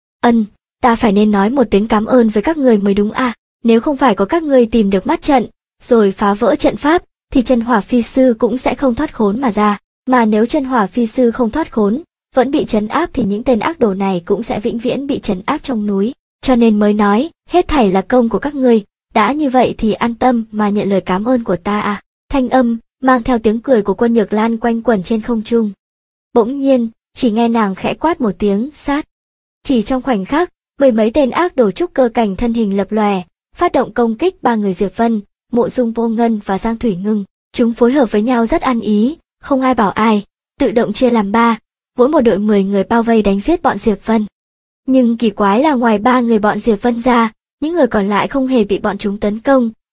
Speaker 1: Ta phải nên nói một tiếng cảm ơn với các người mới đúng à, nếu không phải có các ngươi tìm được mắt trận, rồi phá vỡ trận pháp, thì Chân Hỏa Phi Sư cũng sẽ không thoát khốn mà ra, mà nếu Chân Hỏa Phi Sư không thoát khốn, vẫn bị trấn áp thì những tên ác đồ này cũng sẽ vĩnh viễn bị trấn áp trong núi, cho nên mới nói, hết thảy là công của các ngươi, đã như vậy thì an tâm mà nhận lời cảm ơn của ta à. Thanh âm mang theo tiếng cười của Quân Nhược Lan quanh quẩn trên không trung. Bỗng nhiên, chỉ nghe nàng khẽ quát một tiếng, sát. Chỉ trong khoảnh khắc, mười mấy tên ác đồ trúc cơ cảnh thân hình lập lòe, phát động công kích ba người Diệp Vân, Mộ Dung Vô Ngân và Giang Thủy Ngưng. Chúng phối hợp với nhau rất ăn ý, không ai bảo ai, tự động chia làm ba, mỗi một đội 10 người bao vây đánh giết bọn Diệp Vân. Nhưng kỳ quái là ngoài ba người bọn Diệp Vân ra, những người còn lại không hề bị bọn chúng tấn công,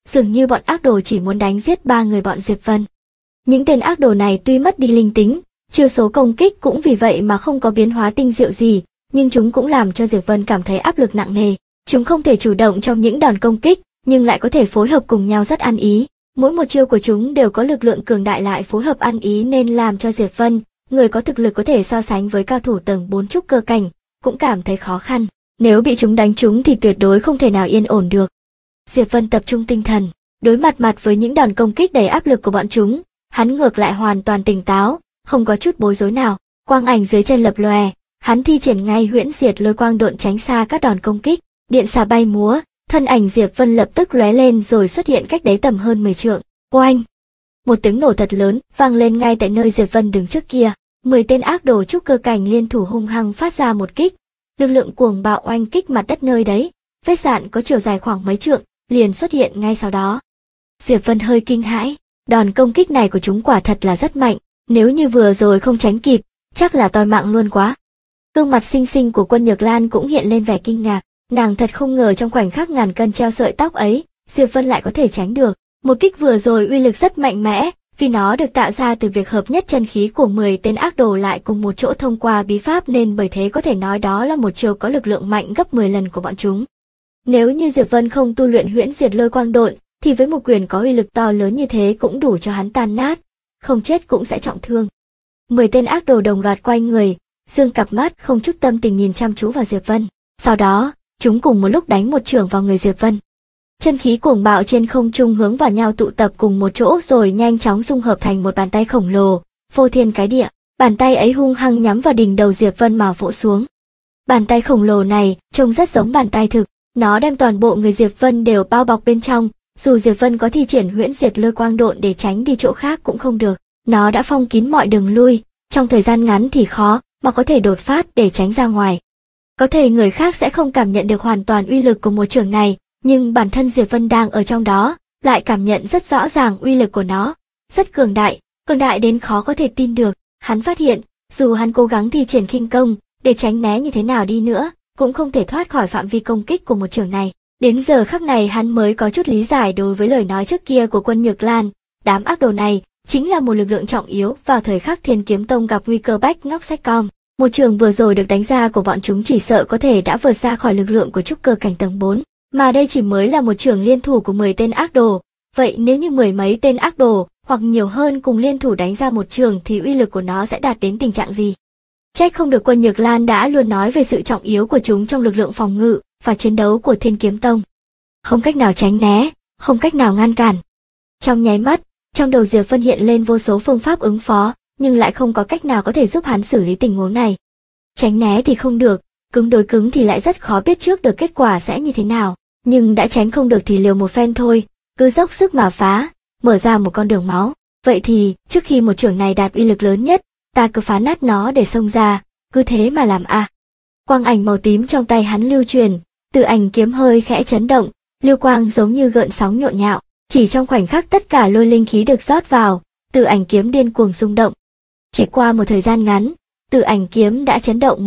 Speaker 1: dường như bọn ác đồ chỉ muốn đánh giết 3 người bọn Diệp Vân. Những tên ác đồ này tuy mất đi linh tính, chiêu số công kích cũng vì vậy mà không có biến hóa tinh diệu gì, nhưng chúng cũng làm cho Diệp Vân cảm thấy áp lực nặng nề. Chúng không thể chủ động trong những đòn công kích, nhưng lại có thể phối hợp cùng nhau rất ăn ý. Mỗi một chiêu của chúng đều có lực lượng cường đại lại phối hợp ăn ý nên làm cho Diệp Vân, người có thực lực có thể so sánh với cao thủ tầng 4 trúc cơ cảnh, cũng cảm thấy khó khăn. Nếu bị chúng đánh trúng thì tuyệt đối không thể nào yên ổn được. Diệp Vân tập trung tinh thần, đối mặt với những đòn công kích đầy áp lực của bọn chúng, hắn ngược lại hoàn toàn tỉnh táo, không có chút bối rối nào. Quang ảnh dưới chân lập lòe, hắn thi triển ngay huyễn diệt lôi quang độn tránh xa các đòn công kích, điện xà bay múa, thân ảnh Diệp Vân lập tức lóe lên rồi xuất hiện cách đấy tầm hơn 10 trượng. Oanh! Một tiếng nổ thật lớn vang lên ngay tại nơi Diệp Vân đứng trước kia. 10 tên ác đồ trúc cơ cảnh liên thủ hung hăng phát ra một kích, lực lượng cuồng bạo oanh kích mặt đất nơi đấy, vết dạn có chiều dài khoảng mấy trượng, liền xuất hiện ngay sau đó. Diệp Vân hơi kinh hãi, đòn công kích này của chúng quả thật là rất mạnh, nếu như vừa rồi không tránh kịp, chắc là toi mạng luôn quá. Gương mặt xinh xinh của Quân Nhược Lan cũng hiện lên vẻ kinh ngạc, nàng thật không ngờ trong khoảnh khắc ngàn cân treo sợi tóc ấy, Diệp Vân lại có thể tránh được. Một kích vừa rồi uy lực rất mạnh mẽ, vì nó được tạo ra từ việc hợp nhất chân khí của 10 tên ác đồ lại cùng một chỗ thông qua bí pháp nên bởi thế có thể nói đó là một chiêu có lực lượng mạnh gấp 10 lần của bọn chúng. Nếu như Diệp Vân không tu luyện huyễn diệt lôi quang độn, thì với một quyền có uy lực to lớn như thế cũng đủ cho hắn tan nát, không chết cũng sẽ trọng thương. 10 tên ác đồ đồng loạt quay người, dương cặp mắt không chút tâm tình nhìn chăm chú vào Diệp Vân. Sau đó, chúng cùng một lúc đánh một chưởng vào người Diệp Vân. Chân khí cuồng bạo trên không trung hướng vào nhau tụ tập cùng một chỗ rồi nhanh chóng dung hợp thành một bàn tay khổng lồ, phô thiên cái địa. Bàn tay ấy hung hăng nhắm vào đỉnh đầu Diệp Vân mà vỗ xuống. Bàn tay khổng lồ này trông rất giống bàn tay thực, nó đem toàn bộ người Diệp Vân đều bao bọc bên trong, dù Diệp Vân có thi triển huyễn diệt lôi quang độn để tránh đi chỗ khác cũng không được. Nó đã phong kín mọi đường lui, trong thời gian ngắn thì khó mà có thể đột phát để tránh ra ngoài. Có thể người khác sẽ không cảm nhận được hoàn toàn uy lực của một chưởng này, nhưng bản thân Diệp Vân đang ở trong đó, lại cảm nhận rất rõ ràng uy lực của nó, rất cường đại đến khó có thể tin được. Hắn phát hiện, dù hắn cố gắng thi triển khinh công, để tránh né như thế nào đi nữa, cũng không thể thoát khỏi phạm vi công kích của một chưởng này. Đến giờ khắc này hắn mới có chút lý giải đối với lời nói trước kia của Quân Nhược Lan, đám ác đồ này chính là một lực lượng trọng yếu vào thời khắc Thiên Kiếm Tông gặp nguy cơ bách ngóc sách com. Một chưởng vừa rồi được đánh ra của bọn chúng chỉ sợ có thể đã vượt ra khỏi lực lượng của trúc cơ cảnh tầng 4. Mà đây chỉ mới là một chưởng liên thủ của 10 tên ác đồ, vậy nếu như 10 mấy tên ác đồ, hoặc nhiều hơn cùng liên thủ đánh ra một chưởng thì uy lực của nó sẽ đạt đến tình trạng gì? Trách không được Quân Nhược Lan đã luôn nói về sự trọng yếu của chúng trong lực lượng phòng ngự và chiến đấu của Thiên Kiếm Tông. Không cách nào tránh né, không cách nào ngăn cản. Trong nháy mắt, trong đầu Diệp Vân hiện lên vô số phương pháp ứng phó, nhưng lại không có cách nào có thể giúp hắn xử lý tình huống này. Tránh né thì không được, cứng đối cứng thì lại rất khó biết trước được kết quả sẽ như thế nào. Nhưng đã tránh không được thì liều một phen thôi, cứ dốc sức mà phá, mở ra một con đường máu. Vậy thì, trước khi một chưởng này đạt uy lực lớn nhất, ta cứ phá nát nó để xông ra, cứ thế mà làm a. Quang ảnh màu tím trong tay hắn lưu truyền, Tử Ảnh kiếm hơi khẽ chấn động, lưu quang giống như gợn sóng nhộn nhạo, chỉ trong khoảnh khắc tất cả lôi linh khí được rót vào, Tử Ảnh kiếm điên cuồng rung động. Chỉ qua một thời gian ngắn, Tử Ảnh kiếm đã chấn động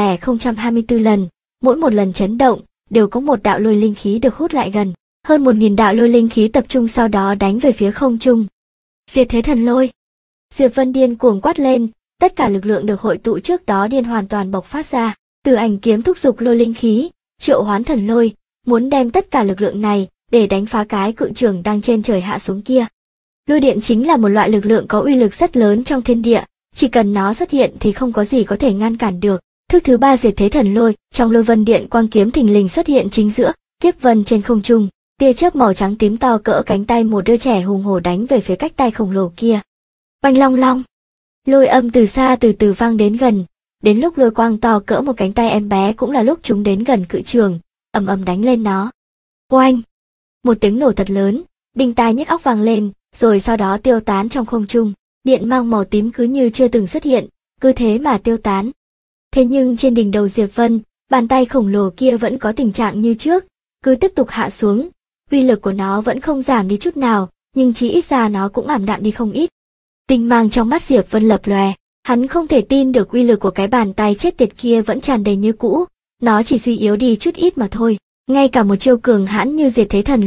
Speaker 1: 1024 lần, mỗi một lần chấn động đều có một đạo lôi linh khí được hút lại gần, hơn 1000 đạo lôi linh khí tập trung sau đó đánh về phía không trung. Diệt thế thần lôi. Diệp Vân điên cuồng quát lên, tất cả lực lượng được hội tụ trước đó điên hoàn toàn bộc phát ra, Tử Ảnh kiếm thúc giục lôi linh khí, triệu hoán thần lôi, muốn đem tất cả lực lượng này để đánh phá cái cự trường đang trên trời hạ xuống kia. Lôi điện chính là một loại lực lượng có uy lực rất lớn trong thiên địa, chỉ cần nó xuất hiện thì không có gì có thể ngăn cản được. Thức thứ 3 diệt thế thần lôi, trong lôi vân điện quang kiếm thình lình xuất hiện chính giữa, kiếp vân trên không trung, tia chớp màu trắng tím to cỡ cánh tay một đứa trẻ hùng hổ đánh về phía cách tay khổng lồ kia. Oanh long long, lôi âm từ xa từ từ vang đến gần, đến lúc lôi quang to cỡ một cánh tay em bé cũng là lúc chúng đến gần cự trường, ầm ầm đánh lên nó. Oanh, một tiếng nổ thật lớn, đinh tai nhức óc vang lên, rồi sau đó tiêu tán trong không trung, điện mang màu tím cứ như chưa từng xuất hiện, cứ thế mà tiêu tán. Thế nhưng trên đỉnh đầu Diệp Vân, bàn tay khổng lồ kia vẫn có tình trạng như trước, cứ tiếp tục hạ xuống, uy lực của nó vẫn không giảm đi chút nào, nhưng chỉ ít ra nó cũng ảm đạm đi không ít. Tinh mang trong mắt Diệp Vân lập lòe, hắn không thể tin được uy lực của cái bàn tay chết tiệt kia vẫn tràn đầy như cũ, nó chỉ suy yếu đi chút ít mà thôi. Ngay cả một chiêu cường hãn như diệt thế thần lôi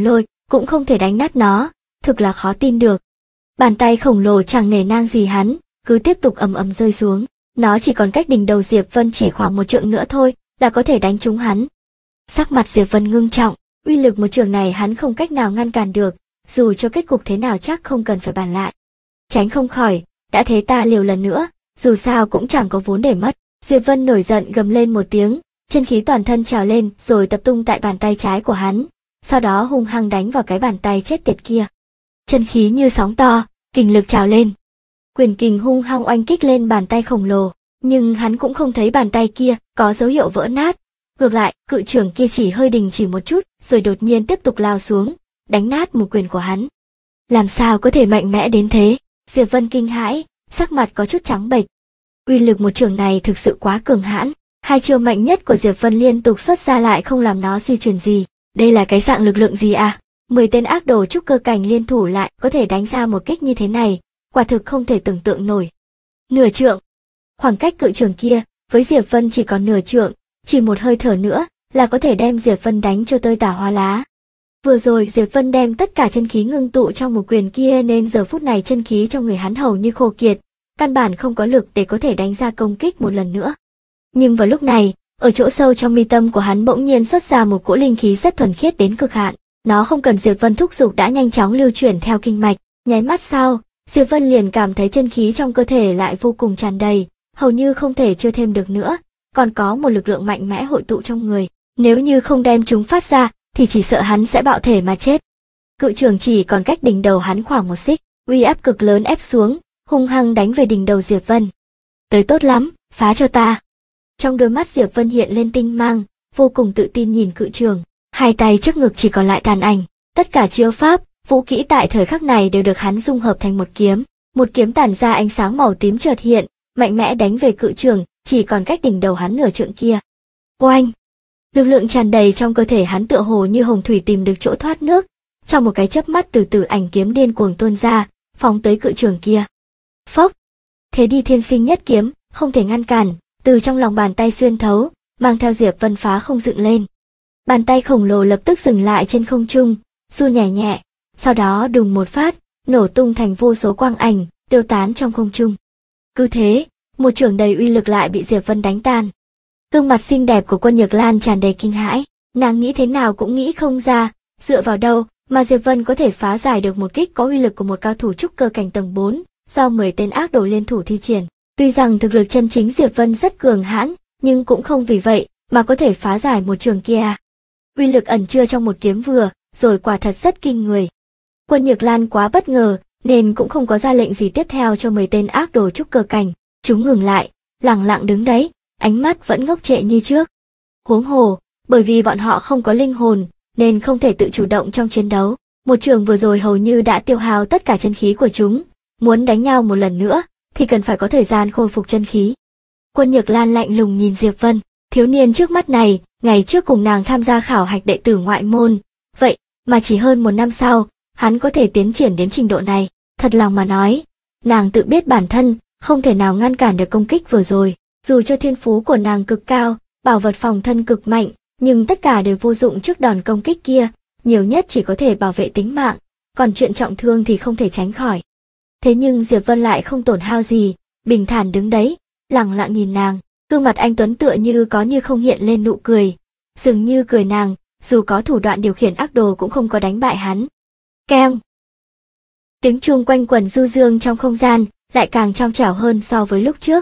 Speaker 1: cũng không thể đánh nát nó, thực là khó tin được. Bàn tay khổng lồ chẳng nể nang gì hắn, cứ tiếp tục ầm ầm rơi xuống. Nó chỉ còn cách đỉnh đầu Diệp Vân chỉ khoảng một trượng nữa thôi, là có thể đánh trúng hắn. Sắc mặt Diệp Vân ngưng trọng, uy lực một trường này hắn không cách nào ngăn cản được, dù cho kết cục thế nào chắc không cần phải bàn lại. Tránh không khỏi, đã thế ta liều lần nữa, dù sao cũng chẳng có vốn để mất. Diệp Vân nổi giận gầm lên một tiếng, chân khí toàn thân trào lên rồi tập trung tại bàn tay trái của hắn, sau đó hung hăng đánh vào cái bàn tay chết tiệt kia. Chân khí như sóng to, kình lực trào lên. Quyền kình hung hăng oanh kích lên bàn tay khổng lồ, nhưng hắn cũng không thấy bàn tay kia có dấu hiệu vỡ nát. Ngược lại, cự trưởng kia chỉ hơi đình chỉ một chút, rồi đột nhiên tiếp tục lao xuống, đánh nát một quyền của hắn. Làm sao có thể mạnh mẽ đến thế? Diệp Vân kinh hãi, sắc mặt có chút trắng bệch. Uy lực một trường này thực sự quá cường hãn, hai chiêu mạnh nhất của Diệp Vân liên tục xuất ra lại không làm nó suy chuyển gì. Đây là cái dạng lực lượng gì à? 10 tên ác đồ trúc cơ cảnh liên thủ lại có thể đánh ra một kích như thế này, quả thực không thể tưởng tượng nổi. Nửa trượng. Khoảng cách cự trường kia với Diệp Vân chỉ còn nửa trượng, chỉ một hơi thở nữa là có thể đem Diệp Vân đánh cho tơi tả hóa lá. Vừa rồi Diệp Vân đem tất cả chân khí ngưng tụ trong một quyền kia nên giờ phút này chân khí trong người hắn hầu như khô kiệt, căn bản không có lực để có thể đánh ra công kích một lần nữa. Nhưng vào lúc này, ở chỗ sâu trong mi tâm của hắn bỗng nhiên xuất ra một cỗ linh khí rất thuần khiết đến cực hạn, nó không cần Diệp Vân thúc giục đã nhanh chóng lưu chuyển theo kinh mạch, nháy mắt sau, Diệp Vân liền cảm thấy chân khí trong cơ thể lại vô cùng tràn đầy, hầu như không thể chưa thêm được nữa, còn có một lực lượng mạnh mẽ hội tụ trong người, nếu như không đem chúng phát ra thì chỉ sợ hắn sẽ bạo thể mà chết. Cự trường chỉ còn cách đỉnh đầu hắn khoảng một xích, uy áp cực lớn ép xuống, hung hăng đánh về đỉnh đầu Diệp Vân. Tới tốt lắm, phá cho ta. Trong đôi mắt Diệp Vân hiện lên tinh mang, vô cùng tự tin nhìn cự trường, hai tay trước ngực chỉ còn lại tàn ảnh, tất cả chiêu pháp, vũ kỹ tại thời khắc này đều được hắn dung hợp thành một kiếm tản ra ánh sáng màu tím chợt hiện, mạnh mẽ đánh về cự trường, chỉ còn cách đỉnh đầu hắn nửa trượng kia. Oanh! Lực lượng tràn đầy trong cơ thể hắn tựa hồ như hồng thủy tìm được chỗ thoát nước, trong một cái chớp mắt từ từ ảnh kiếm điên cuồng tuôn ra, phóng tới cự trường kia. Phốc! Thế đi thiên sinh nhất kiếm, không thể ngăn cản, từ trong lòng bàn tay xuyên thấu, mang theo Diệp Vân phá không dựng lên. Bàn tay khổng lồ lập tức dừng lại trên không trung, run nhẹ nhẹ, sau đó đùng một phát, nổ tung thành vô số quang ảnh, tiêu tán trong không trung. Cứ thế, một chưởng đầy uy lực lại bị Diệp Vân đánh tan. Gương mặt xinh đẹp của Quân Nhược Lan tràn đầy kinh hãi, nàng nghĩ thế nào cũng nghĩ không ra, dựa vào đâu mà Diệp Vân có thể phá giải được một kích có uy lực của một cao thủ trúc cơ cảnh tầng 4, do 10 tên ác đồ liên thủ thi triển. Tuy rằng thực lực chân chính Diệp Vân rất cường hãn, nhưng cũng không vì vậy mà có thể phá giải một trường kia. Uy lực ẩn chứa trong một kiếm vừa, rồi quả thật rất kinh người. Quân Nhược Lan quá bất ngờ, nên cũng không có ra lệnh gì tiếp theo cho 10 tên ác đồ trúc cơ cảnh. Chúng ngừng lại, lặng lặng đứng đấy, ánh mắt vẫn ngốc trệ như trước. Huống hồ, bởi vì bọn họ không có linh hồn, nên không thể tự chủ động trong chiến đấu. Một trường vừa rồi hầu như đã tiêu hao tất cả chân khí của chúng, muốn đánh nhau một lần nữa, thì cần phải có thời gian khôi phục chân khí. Quân Nhược Lan lạnh lùng nhìn Diệp Vân, thiếu niên trước mắt này, ngày trước cùng nàng tham gia khảo hạch đệ tử ngoại môn, vậy mà chỉ hơn một năm sau, hắn có thể tiến triển đến trình độ này. Thật lòng mà nói, nàng tự biết bản thân không thể nào ngăn cản được công kích vừa rồi, dù cho thiên phú của nàng cực cao, bảo vật phòng thân cực mạnh, nhưng tất cả đều vô dụng trước đòn công kích kia, nhiều nhất chỉ có thể bảo vệ tính mạng, còn chuyện trọng thương thì không thể tránh khỏi. Thế nhưng Diệp Vân lại không tổn hao gì, bình thản đứng đấy, lặng lặng nhìn nàng, gương mặt anh tuấn tựa như có như không hiện lên nụ cười, dường như cười nàng, dù có thủ đoạn điều khiển ác đồ cũng không có đánh bại hắn. Keng! Tiếng chuông quanh quẩn du dương trong không gian, lại càng trong trẻo hơn so với lúc trước.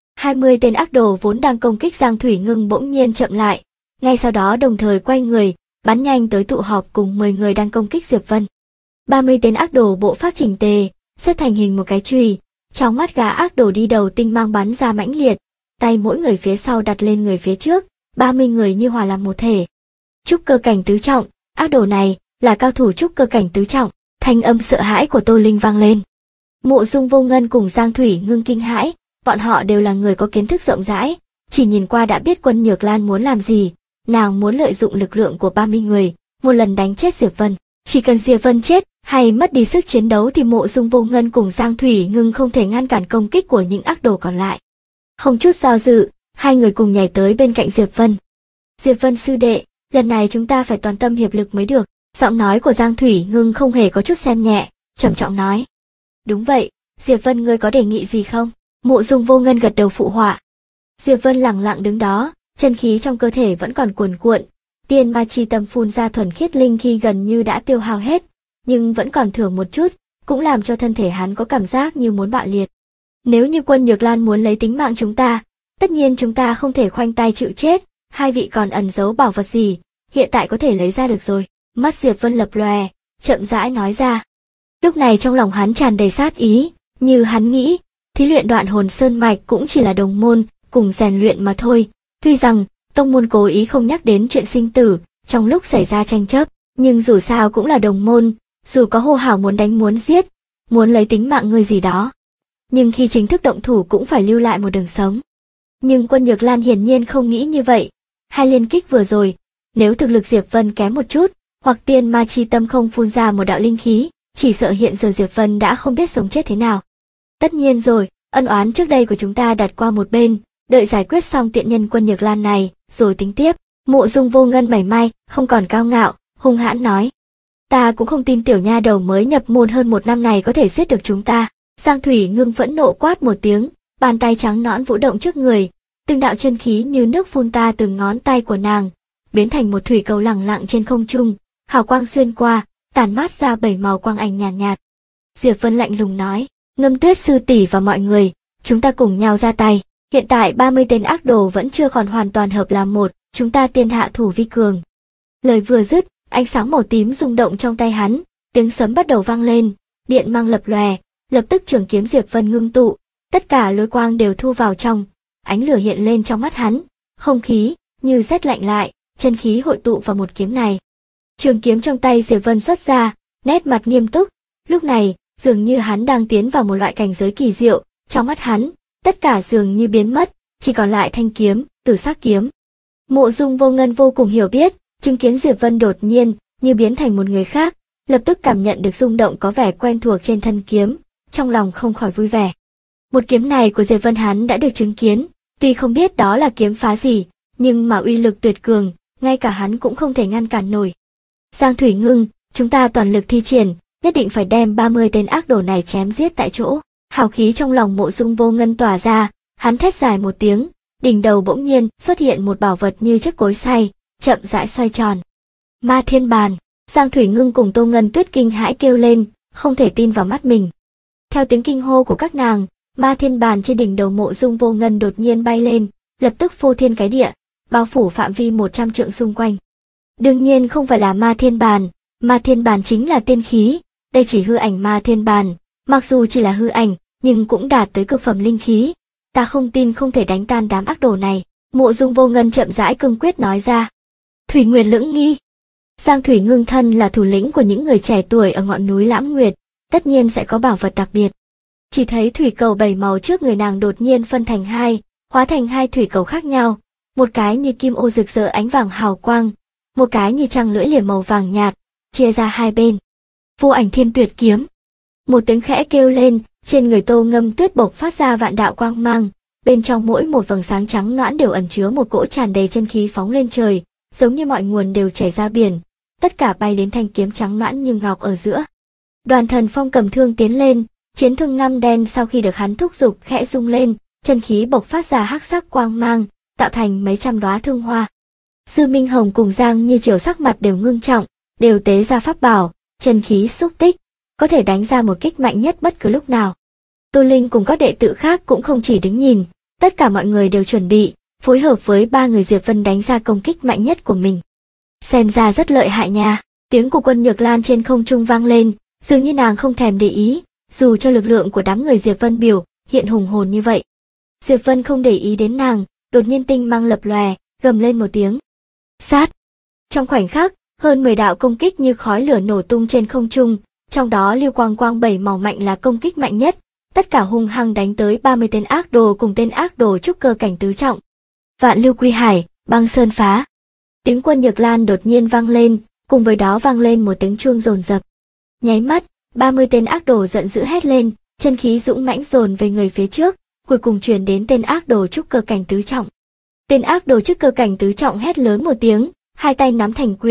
Speaker 1: 20 tên ác đồ vốn đang công kích Giang Thủy Ngưng bỗng nhiên chậm lại, ngay sau đó đồng thời quay người, bắn nhanh tới tụ họp cùng 10 người đang công kích Diệp Vân. 30 tên ác đồ bộ pháp chỉnh tề, xếp thành hình một cái chùy, trong mắt gã ác đồ đi đầu tinh mang bắn ra mãnh liệt, tay mỗi người phía sau đặt lên người phía trước, 30 người như hòa làm một thể. Trúc cơ cảnh tứ trọng, ác đồ này là cao thủ trúc cơ cảnh tứ trọng, thanh âm sợ hãi của Tô Linh vang lên. Mộ Dung Vô Ngân cùng Giang Thủy Ngưng kinh hãi, bọn họ đều là người có kiến thức rộng rãi, chỉ nhìn qua đã biết Quân Nhược Lan muốn làm gì, nàng muốn lợi dụng lực lượng của 30 người, một lần đánh chết Diệp Vân. Chỉ cần Diệp Vân chết hay mất đi sức chiến đấu thì Mộ Dung Vô Ngân cùng Giang Thủy Ngưng không thể ngăn cản công kích của những ác đồ còn lại. Không chút do dự, hai người cùng nhảy tới bên cạnh Diệp Vân. Diệp Vân sư đệ, lần này chúng ta phải toàn tâm hiệp lực mới được. Giọng nói của Giang Thủy Ngưng không hề có chút xem nhẹ, trầm trọng nói. Đúng vậy, Diệp Vân ngươi có đề nghị gì không? Mộ Dung Vô Ngân gật đầu phụ họa. Diệp Vân lặng lặng đứng đó, chân khí trong cơ thể vẫn còn cuồn cuộn, tiên ma chi tâm phun ra thuần khiết linh khí gần như đã tiêu hao hết, nhưng vẫn còn thừa một chút, cũng làm cho thân thể hắn có cảm giác như muốn bạo liệt. Nếu như Quân Nhược Lan muốn lấy tính mạng chúng ta, tất nhiên chúng ta không thể khoanh tay chịu chết, hai vị còn ẩn giấu bảo vật gì, hiện tại có thể lấy ra được rồi. Mắt Diệp Vân lập lòe, chậm rãi nói ra. Lúc này trong lòng hắn tràn đầy sát ý, như hắn nghĩ, thí luyện Đoạn Hồn Sơn mạch cũng chỉ là đồng môn, cùng rèn luyện mà thôi. Tuy rằng tông môn cố ý không nhắc đến chuyện sinh tử trong lúc xảy ra tranh chấp, nhưng dù sao cũng là đồng môn, dù có hô hào muốn đánh muốn giết, muốn lấy tính mạng người gì đó, nhưng khi chính thức động thủ cũng phải lưu lại một đường sống. Nhưng Quân Nhược Lan hiển nhiên không nghĩ như vậy. Hai liên kích vừa rồi, nếu thực lực Diệp Vân kém một chút, hoặc tiên ma chi tâm không phun ra một đạo linh khí, chỉ sợ hiện giờ Diệp Vân đã không biết sống chết thế nào. Tất nhiên rồi, ân oán trước đây của chúng ta đặt qua một bên, đợi giải quyết xong tiện nhân Quân Nhược Lan này, rồi tính tiếp. Mộ Dung Vô Ngân mảy may không còn cao ngạo, hung hãn nói. Ta cũng không tin tiểu nha đầu mới nhập môn hơn một năm này có thể giết được chúng ta. Giang Thủy Ngưng phẫn nộ quát một tiếng, bàn tay trắng nõn vũ động trước người, từng đạo chân khí như nước phun ta từ ngón tay của nàng, biến thành một thủy cầu lẳng lặng trên không trung, hào quang xuyên qua, tản mát ra 7 màu quang ảnh nhàn nhạt. Diệp Vân lạnh lùng nói, Ngâm Tuyết sư tỷ và mọi người, chúng ta cùng nhau ra tay. Hiện tại 30 tên ác đồ vẫn chưa còn hoàn toàn hợp làm một, chúng ta tiên hạ thủ vi cường. Lời vừa dứt, ánh sáng màu tím rung động trong tay hắn, tiếng sấm bắt đầu vang lên, điện mang lập lòe, lập tức trường kiếm Diệp Vân ngưng tụ, tất cả lôi quang đều thu vào trong, ánh lửa hiện lên trong mắt hắn, không khí như rét lạnh lại, chân khí hội tụ vào một kiếm này. Trường kiếm trong tay Diệp Vân xuất ra, nét mặt nghiêm túc, lúc này, dường như hắn đang tiến vào một loại cảnh giới kỳ diệu, trong mắt hắn, tất cả dường như biến mất, chỉ còn lại thanh kiếm, Tử Sắc kiếm. Mộ Dung Vô Ngân vô cùng hiểu biết, chứng kiến Diệp Vân đột nhiên như biến thành một người khác, lập tức cảm nhận được rung động có vẻ quen thuộc trên thân kiếm, trong lòng không khỏi vui vẻ. Một kiếm này của Diệp Vân hắn đã được chứng kiến, tuy không biết đó là kiếm phá gì, nhưng mà uy lực tuyệt cường, ngay cả hắn cũng không thể ngăn cản nổi. Giang Thủy Ngưng, chúng ta toàn lực thi triển, nhất định phải đem 30 tên ác đồ này chém giết tại chỗ. Hào khí trong lòng Mộ Dung Vô Ngân tỏa ra, hắn thét dài một tiếng, đỉnh đầu bỗng nhiên xuất hiện một bảo vật như chiếc cối xay, chậm rãi xoay tròn. Ma Thiên Bàn. Giang Thủy Ngưng cùng Tô Ngân Tuyết kinh hãi kêu lên, không thể tin vào mắt mình. Theo tiếng kinh hô của các nàng, Ma Thiên Bàn trên đỉnh đầu Mộ Dung Vô Ngân đột nhiên bay lên, lập tức phô thiên cái địa, bao phủ phạm vi 100 trượng xung quanh. Đương nhiên không phải là Ma Thiên Bàn chính là tiên khí, đây chỉ hư ảnh Ma Thiên Bàn, mặc dù chỉ là hư ảnh, nhưng cũng đạt tới cực phẩm linh khí. Ta không tin không thể đánh tan đám ác đồ này. Mộ Dung Vô Ngân chậm rãi cương quyết nói ra. Thủy Nguyệt Lưỡng Nghi. Giang Thủy Ngưng thân là thủ lĩnh của những người trẻ tuổi ở ngọn núi Lãm Nguyệt, tất nhiên sẽ có bảo vật đặc biệt. Chỉ thấy thủy cầu 7 màu trước người nàng đột nhiên phân thành hai, hóa thành hai thủy cầu khác nhau, một cái như kim ô rực rỡ ánh vàng hào quang, một cái như trăng lưỡi liềm màu vàng nhạt, chia ra hai bên. Vô Ảnh Thiên Tuyệt Kiếm. Một tiếng khẽ kêu lên, trên người Tô Ngâm Tuyết bộc phát ra vạn đạo quang mang, bên trong mỗi một vầng sáng trắng nõn đều ẩn chứa một cỗ tràn đầy chân khí phóng lên trời, giống như mọi nguồn đều chảy ra biển, tất cả bay đến thanh kiếm trắng nõn như ngọc ở giữa. Đoàn Thần Phong cầm thương tiến lên, chiến thương ngăm đen sau khi được hắn thúc giục khẽ rung lên, chân khí bộc phát ra hắc sắc quang mang, tạo thành mấy trăm đóa thương hoa. Sư Minh Hồng cùng Giang Như Chiều sắc mặt đều ngưng trọng, đều tế ra pháp bảo, chân khí xúc tích, có thể đánh ra một kích mạnh nhất bất cứ lúc nào. Tô Linh cùng các đệ tử khác cũng không chỉ đứng nhìn, tất cả mọi người đều chuẩn bị, phối hợp với ba người Diệp Vân đánh ra công kích mạnh nhất của mình. Xem ra rất lợi hại nha. Tiếng của Quân Nhược Lan trên không trung vang lên, dường như nàng không thèm để ý, dù cho lực lượng của đám người Diệp Vân biểu hiện hùng hồn như vậy. Diệp Vân không để ý đến nàng, đột nhiên tinh mang lập lòe, gầm lên một tiếng. Sát! Trong khoảnh khắc, hơn 10 đạo công kích như khói lửa nổ tung trên không trung, trong đó lưu quang quang 7 màu mạnh là công kích mạnh nhất, tất cả hung hăng đánh tới 30 tên ác đồ cùng tên ác đồ trúc cơ cảnh tứ trọng. Vạn Lưu Quy Hải, Băng Sơn Phá. Tiếng Quân Nhược Lan đột nhiên vang lên, cùng với đó vang lên một tiếng chuông dồn dập. Nháy mắt, 30 tên ác đồ giận dữ hét lên, chân khí dũng mãnh dồn về người phía trước, cuối cùng truyền đến tên ác đồ trúc cơ cảnh tứ trọng. Tên ác đồ trúc cơ cảnh tứ trọng hét lớn một tiếng, hai tay nắm thành quyền,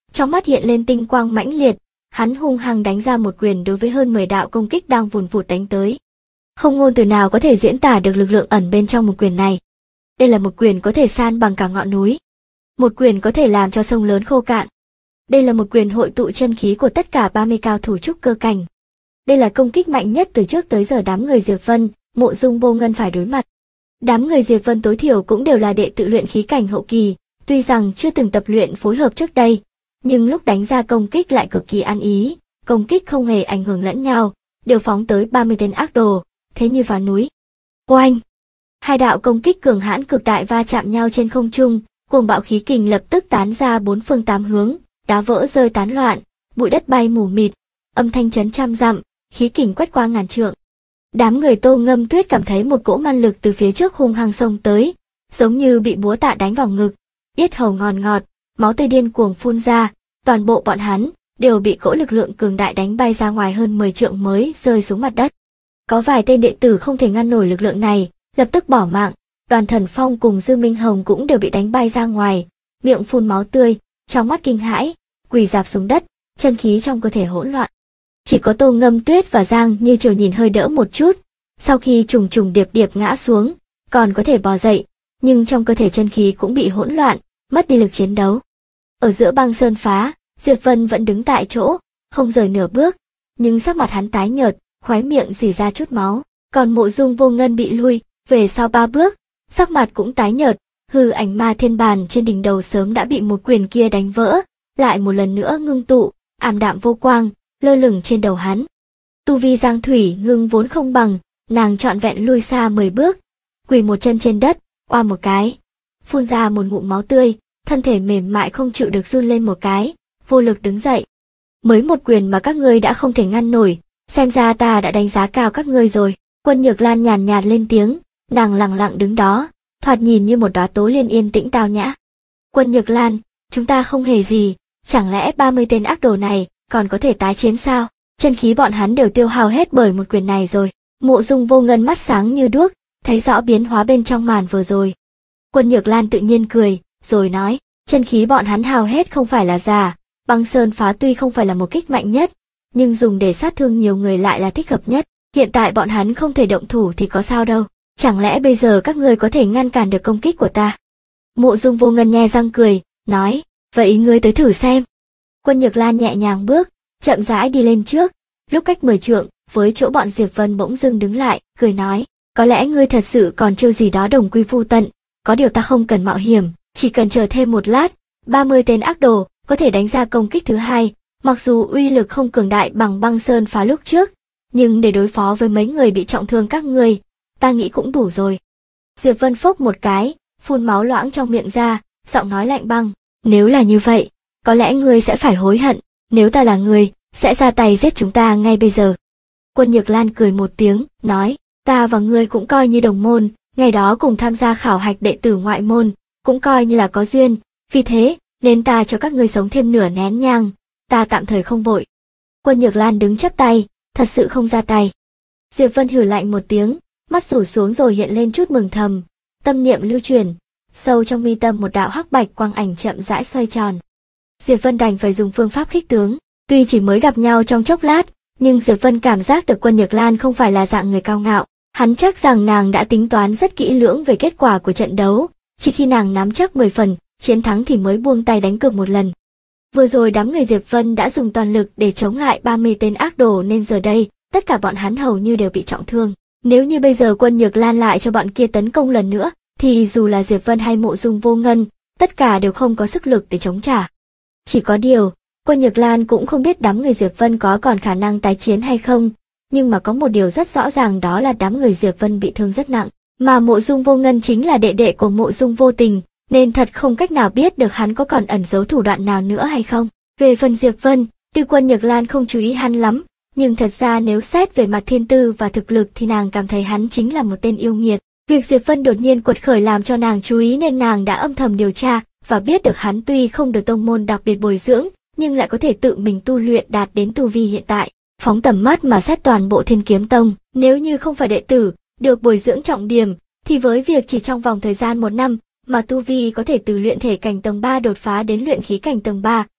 Speaker 1: trong mắt hiện lên tinh quang mãnh liệt, hắn hung hăng đánh ra một quyền đối với hơn 10 đạo công kích đang vùn vụt đánh tới. Không ngôn từ nào có thể diễn tả được lực lượng ẩn bên trong một quyền này. Đây là một quyền có thể san bằng cả ngọn núi. Một quyền có thể làm cho sông lớn khô cạn. Đây là một quyền hội tụ chân khí của tất cả 30 cao thủ trúc cơ cảnh. Đây là công kích mạnh nhất từ trước tới giờ đám người Diệp Vân, Mộ Dung Vô Ngân phải đối mặt. Đám người Diệp Vân tối thiểu cũng đều là đệ tử luyện khí cảnh hậu kỳ, tuy rằng chưa từng tập luyện phối hợp trước đây, nhưng lúc đánh ra công kích lại cực kỳ ăn ý, công kích không hề ảnh hưởng lẫn nhau, đều phóng tới 30 tên ác đồ, thế như phá núi. Oanh! Hai đạo công kích cường hãn cực đại va chạm nhau trên không trung, cuồng bạo khí kình lập tức tán ra bốn phương tám hướng, đá vỡ rơi tán loạn, bụi đất bay mù mịt, âm thanh chấn trăm dặm, khí kình quét qua ngàn trượng. Đám người Tô Ngâm Tuyết cảm thấy một cỗ man lực từ phía trước hung hăng xông tới, giống như bị búa tạ đánh vào ngực, yết hầu ngòn ngọt, máu tươi điên cuồng phun ra, toàn bộ bọn hắn đều bị cỗ lực lượng cường đại đánh bay ra ngoài hơn 10 trượng mới rơi xuống mặt đất. Có vài tên đệ tử không thể ngăn nổi lực lượng này, lập tức bỏ mạng, Đoàn Thần Phong cùng Dư Minh Hồng cũng đều bị đánh bay ra ngoài, miệng phun máu tươi, trong mắt kinh hãi, quỳ rạp xuống đất, chân khí trong cơ thể hỗn loạn. Chỉ có Tô Ngâm Tuyết và Giang Như Triều nhìn hơi đỡ một chút, sau khi trùng trùng điệp điệp ngã xuống, còn có thể bò dậy, nhưng trong cơ thể chân khí cũng bị hỗn loạn, mất đi lực chiến đấu. Ở giữa băng sơn phá, Diệp Vân vẫn đứng tại chỗ, không rời nửa bước, nhưng sắc mặt hắn tái nhợt, khóe miệng rỉ ra chút máu, còn Mộ Dung Vô Ngân bị lui về sau 3 bước, sắc mặt cũng tái nhợt, hư ảnh ma thiên bàn trên đỉnh đầu sớm đã bị một quyền kia đánh vỡ, lại một lần nữa ngưng tụ, ảm đạm vô quang, lơ lửng trên đầu hắn. Tu vi Giang Thủy Ngưng vốn không bằng, nàng trọn vẹn lui xa 10 bước, quỳ một chân trên đất, oa một cái, phun ra một ngụm máu tươi, thân thể mềm mại không chịu được run lên một cái, vô lực đứng dậy. Mới một quyền mà các ngươi đã không thể ngăn nổi, xem ra ta đã đánh giá cao các ngươi rồi. Quân Nhược Lan nhàn nhạt lên tiếng, nàng lặng lặng đứng đó, thoạt nhìn như một đóa tố liên yên tĩnh tao nhã. Quân Nhược Lan, chúng ta không hề gì, chẳng lẽ 30 tên ác đồ này còn có thể tái chiến sao? Chân khí bọn hắn đều tiêu hao hết bởi một quyền này rồi. Mộ Dung Vô Ngân mắt sáng như đuốc, thấy rõ biến hóa bên trong màn vừa rồi. Quân Nhược Lan tự nhiên cười, rồi nói, chân khí bọn hắn hao hết không phải là giả, băng sơn phá tuy không phải là một kích mạnh nhất, nhưng dùng để sát thương nhiều người lại là thích hợp nhất. Hiện tại bọn hắn không thể động thủ thì có sao đâu, chẳng lẽ bây giờ các ngươi có thể ngăn cản được công kích của ta? Mộ Dung Vô Ngân nhe răng cười, nói, vậy ngươi tới thử xem. Quân Nhược Lan nhẹ nhàng bước, chậm rãi đi lên trước, lúc cách 10 trượng, với chỗ bọn Diệp Vân bỗng dưng đứng lại, cười nói, có lẽ ngươi thật sự còn chiêu gì đó đồng quy vu tận, có điều ta không cần mạo hiểm, chỉ cần chờ thêm một lát, 30 tên ác đồ có thể đánh ra công kích thứ hai, mặc dù uy lực không cường đại bằng băng sơn phá lúc trước, nhưng để đối phó với mấy người bị trọng thương các ngươi, ta nghĩ cũng đủ rồi. Diệp Vân phốc một cái, phun máu loãng trong miệng ra, giọng nói lạnh băng, nếu là như vậy, có lẽ ngươi sẽ phải hối hận, nếu ta là ngươi, sẽ ra tay giết chúng ta ngay bây giờ. Quân Nhược Lan cười một tiếng, nói, ta và ngươi cũng coi như đồng môn, ngày đó cùng tham gia khảo hạch đệ tử ngoại môn, cũng coi như là có duyên, vì thế, nên ta cho các ngươi sống thêm nửa nén nhang, ta tạm thời không vội. Quân Nhược Lan đứng chắp tay, thật sự không ra tay. Diệp Vân hừ lạnh một tiếng, mắt rủ xuống rồi hiện lên chút mừng thầm, tâm niệm lưu chuyển, sâu trong mi tâm một đạo hắc bạch quang ảnh chậm rãi xoay tròn. Diệp Vân đành phải dùng phương pháp khích tướng, tuy chỉ mới gặp nhau trong chốc lát, nhưng Diệp Vân cảm giác được Quân Nhược Lan không phải là dạng người cao ngạo, hắn chắc rằng nàng đã tính toán rất kỹ lưỡng về kết quả của trận đấu, chỉ khi nàng nắm chắc 10 phần chiến thắng thì mới buông tay đánh cược một lần. Vừa rồi đám người Diệp Vân đã dùng toàn lực để chống lại 30 tên ác đồ nên giờ đây, tất cả bọn hắn hầu như đều bị trọng thương. Nếu như bây giờ Quân Nhược Lan lại cho bọn kia tấn công lần nữa, thì dù là Diệp Vân hay Mộ Dung Vô Ngân, tất cả đều không có sức lực để chống trả. Chỉ có điều, Quân Nhược Lan cũng không biết đám người Diệp Vân có còn khả năng tái chiến hay không, nhưng mà có một điều rất rõ ràng đó là đám người Diệp Vân bị thương rất nặng, mà Mộ Dung Vô Ngân chính là đệ đệ của Mộ Dung Vô Tình, nên thật không cách nào biết được hắn có còn ẩn giấu thủ đoạn nào nữa hay không. Về phần Diệp Vân, tuy Quân Nhược Lan không chú ý hắn lắm, nhưng thật ra nếu xét về mặt thiên tư và thực lực thì nàng cảm thấy hắn chính là một tên yêu nghiệt. Việc Diệp Vân đột nhiên quật khởi làm cho nàng chú ý nên nàng đã âm thầm điều tra và biết được hắn tuy không được tông môn đặc biệt bồi dưỡng, nhưng lại có thể tự mình tu luyện đạt đến tu vi hiện tại. Phóng tầm mắt mà xét toàn bộ Thiên Kiếm Tông, nếu như không phải đệ tử được bồi dưỡng trọng điểm, thì với việc chỉ trong vòng thời gian 1 năm mà tu vi có thể từ luyện thể cảnh tầng 3 đột phá đến luyện khí cảnh tầng 3,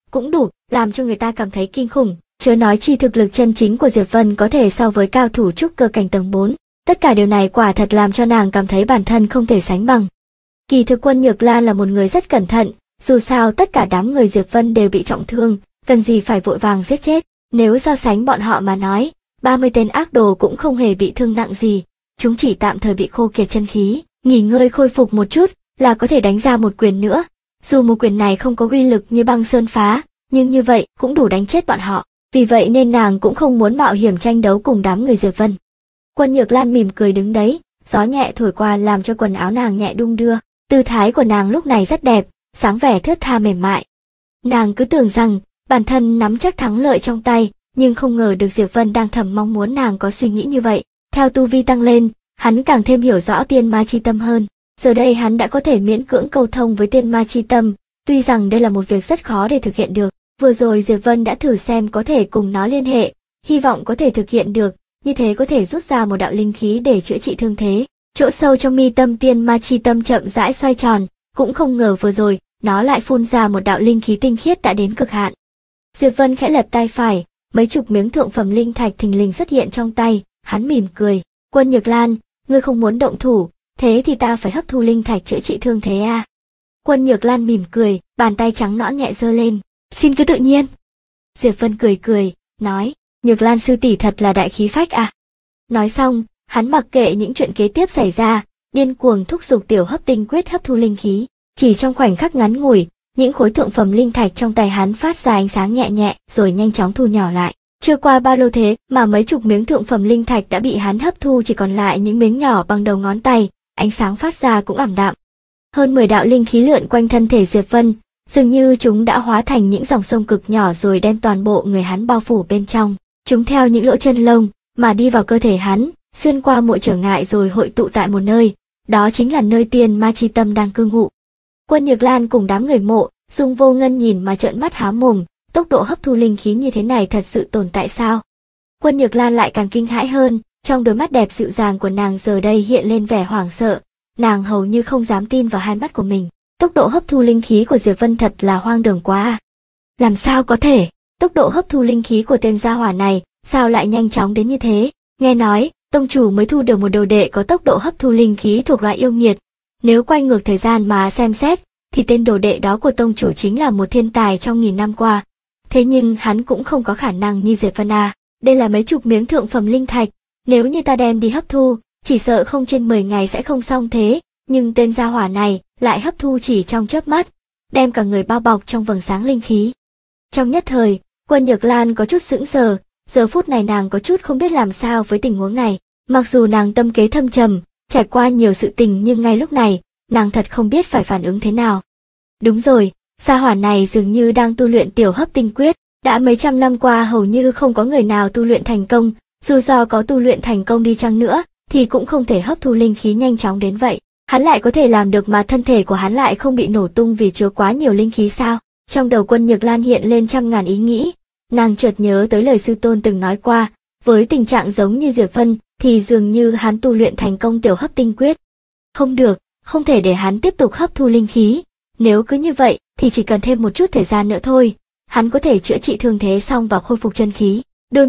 Speaker 1: cũng đủ làm cho người ta cảm thấy kinh khủng, chớ nói chi thực lực chân chính của Diệp Vân có thể so với cao thủ trúc cơ cảnh tầng 4. Tất cả điều này quả thật làm cho nàng cảm thấy bản thân không thể sánh bằng. Kỳ thực Quân Nhược Lan là một người rất cẩn thận, dù sao tất cả đám người Diệp Vân đều bị trọng thương, cần gì phải vội vàng giết chết. Nếu so sánh bọn họ mà nói, 30 tên ác đồ cũng không hề bị thương nặng gì, chúng chỉ tạm thời bị khô kiệt chân khí, nghỉ ngơi khôi phục một chút là có thể đánh ra một quyền nữa. Dù một quyền này không có uy lực như băng sơn phá, nhưng như vậy cũng đủ đánh chết bọn họ. Vì vậy nên nàng cũng không muốn mạo hiểm tranh đấu cùng đám người Diệp Vân. Quân Nhược Lan mỉm cười đứng đấy, gió nhẹ thổi qua làm cho quần áo nàng nhẹ đung đưa, tư thái của nàng lúc này rất đẹp, sáng vẻ thướt tha mềm mại. Nàng cứ tưởng rằng bản thân nắm chắc thắng lợi trong tay, nhưng không ngờ được Diệp Vân đang thầm mong muốn nàng có suy nghĩ như vậy. Theo tu vi tăng lên, hắn càng thêm hiểu rõ tiên ma chi tâm hơn. Giờ đây hắn đã có thể miễn cưỡng câu thông với tiên ma chi tâm, tuy rằng đây là một việc rất khó để thực hiện được. Vừa rồi Diệp Vân đã thử xem có thể cùng nó liên hệ, hy vọng có thể thực hiện được, như thế có thể rút ra một đạo linh khí để chữa trị thương thế. Chỗ sâu trong mi tâm tiên ma chi tâm chậm rãi xoay tròn, cũng không ngờ vừa rồi, nó lại phun ra một đạo linh khí tinh khiết đã đến cực hạn. Diệp Vân khẽ lật tay phải, mấy chục miếng thượng phẩm linh thạch thình lình xuất hiện trong tay, hắn mỉm cười. Quân Nhược Lan, ngươi không muốn động thủ, thế thì ta phải hấp thu linh thạch chữa trị thương thế à? Quân Nhược Lan mỉm cười, bàn tay trắng nõn nhẹ giơ lên. Xin cứ tự nhiên. Diệp Vân cười cười, nói, Nhược Lan sư tỷ thật là đại khí phách à. Nói xong, hắn mặc kệ những chuyện kế tiếp xảy ra, điên cuồng thúc giục tiểu hấp tinh quyết hấp thu linh khí. Chỉ trong khoảnh khắc ngắn ngủi, những khối thượng phẩm linh thạch trong tay hắn phát ra ánh sáng nhẹ nhẹ rồi nhanh chóng thu nhỏ lại. Chưa qua bao lâu thế mà mấy chục miếng thượng phẩm linh thạch đã bị hắn hấp thu, chỉ còn lại những miếng nhỏ bằng đầu ngón tay, ánh sáng phát ra cũng ảm đạm. Hơn 10 đạo linh khí lượn quanh thân thể Diệp Vân, dường như chúng đã hóa thành những dòng sông cực nhỏ rồi đem toàn bộ người hắn bao phủ bên trong. Chúng theo những lỗ chân lông mà đi vào cơ thể hắn, xuyên qua mọi trở ngại rồi hội tụ tại một nơi, đó chính là nơi tiên ma chi tâm đang cư ngụ. Quân Nhược Lan cùng đám người Mộ Dung Vô Ngân nhìn mà trợn mắt há mồm, tốc độ hấp thu linh khí như thế này thật sự tồn tại sao? Quân Nhược Lan lại càng kinh hãi hơn, trong đôi mắt đẹp dịu dàng của nàng giờ đây hiện lên vẻ hoảng sợ, nàng hầu như không dám tin vào hai mắt của mình. Tốc độ hấp thu linh khí của Diệp Vân thật là hoang đường quá à. Làm sao có thể? Tốc độ hấp thu linh khí của tên gia hỏa này sao lại nhanh chóng đến như thế? Nghe nói, tông chủ mới thu được một đồ đệ có tốc độ hấp thu linh khí thuộc loại yêu nghiệt. Nếu quay ngược thời gian mà xem xét, thì tên đồ đệ đó của tông chủ chính là một thiên tài trong nghìn năm qua. Thế nhưng hắn cũng không có khả năng như Diệp Vân à. Đây là mấy chục miếng thượng phẩm linh thạch, nếu như ta đem đi hấp thu, chỉ sợ không trên 10 ngày sẽ không xong thế. Nhưng tên gia hỏa này lại hấp thu chỉ trong chớp mắt, đem cả người bao bọc trong vầng sáng linh khí. Trong nhất thời, Quân Nhược Lan có chút sững sờ, giờ phút này nàng có chút không biết làm sao với tình huống này. Mặc dù nàng tâm kế thâm trầm, trải qua nhiều sự tình nhưng ngay lúc này, nàng thật không biết phải phản ứng thế nào. Đúng rồi, gia hỏa này dường như đang tu luyện tiểu hấp tinh quyết, đã mấy trăm năm qua hầu như không có người nào tu luyện thành công, dù do có tu luyện thành công đi chăng nữa, thì cũng không thể hấp thu linh khí nhanh chóng đến vậy. Hắn lại có thể làm được mà thân thể của hắn lại không bị nổ tung vì chứa quá nhiều linh khí sao? Trong đầu Quân Nhược Lan hiện lên trăm ngàn ý nghĩ, nàng chợt nhớ tới lời sư tôn từng nói qua, với tình trạng giống như Diệp Vân thì dường như hắn tu luyện thành công tiểu hấp tinh quyết. Không được, không thể để hắn tiếp tục hấp thu linh khí, nếu cứ như vậy thì chỉ cần thêm một chút thời gian nữa thôi, hắn có thể chữa trị thương thế xong và khôi phục chân khí. Đôi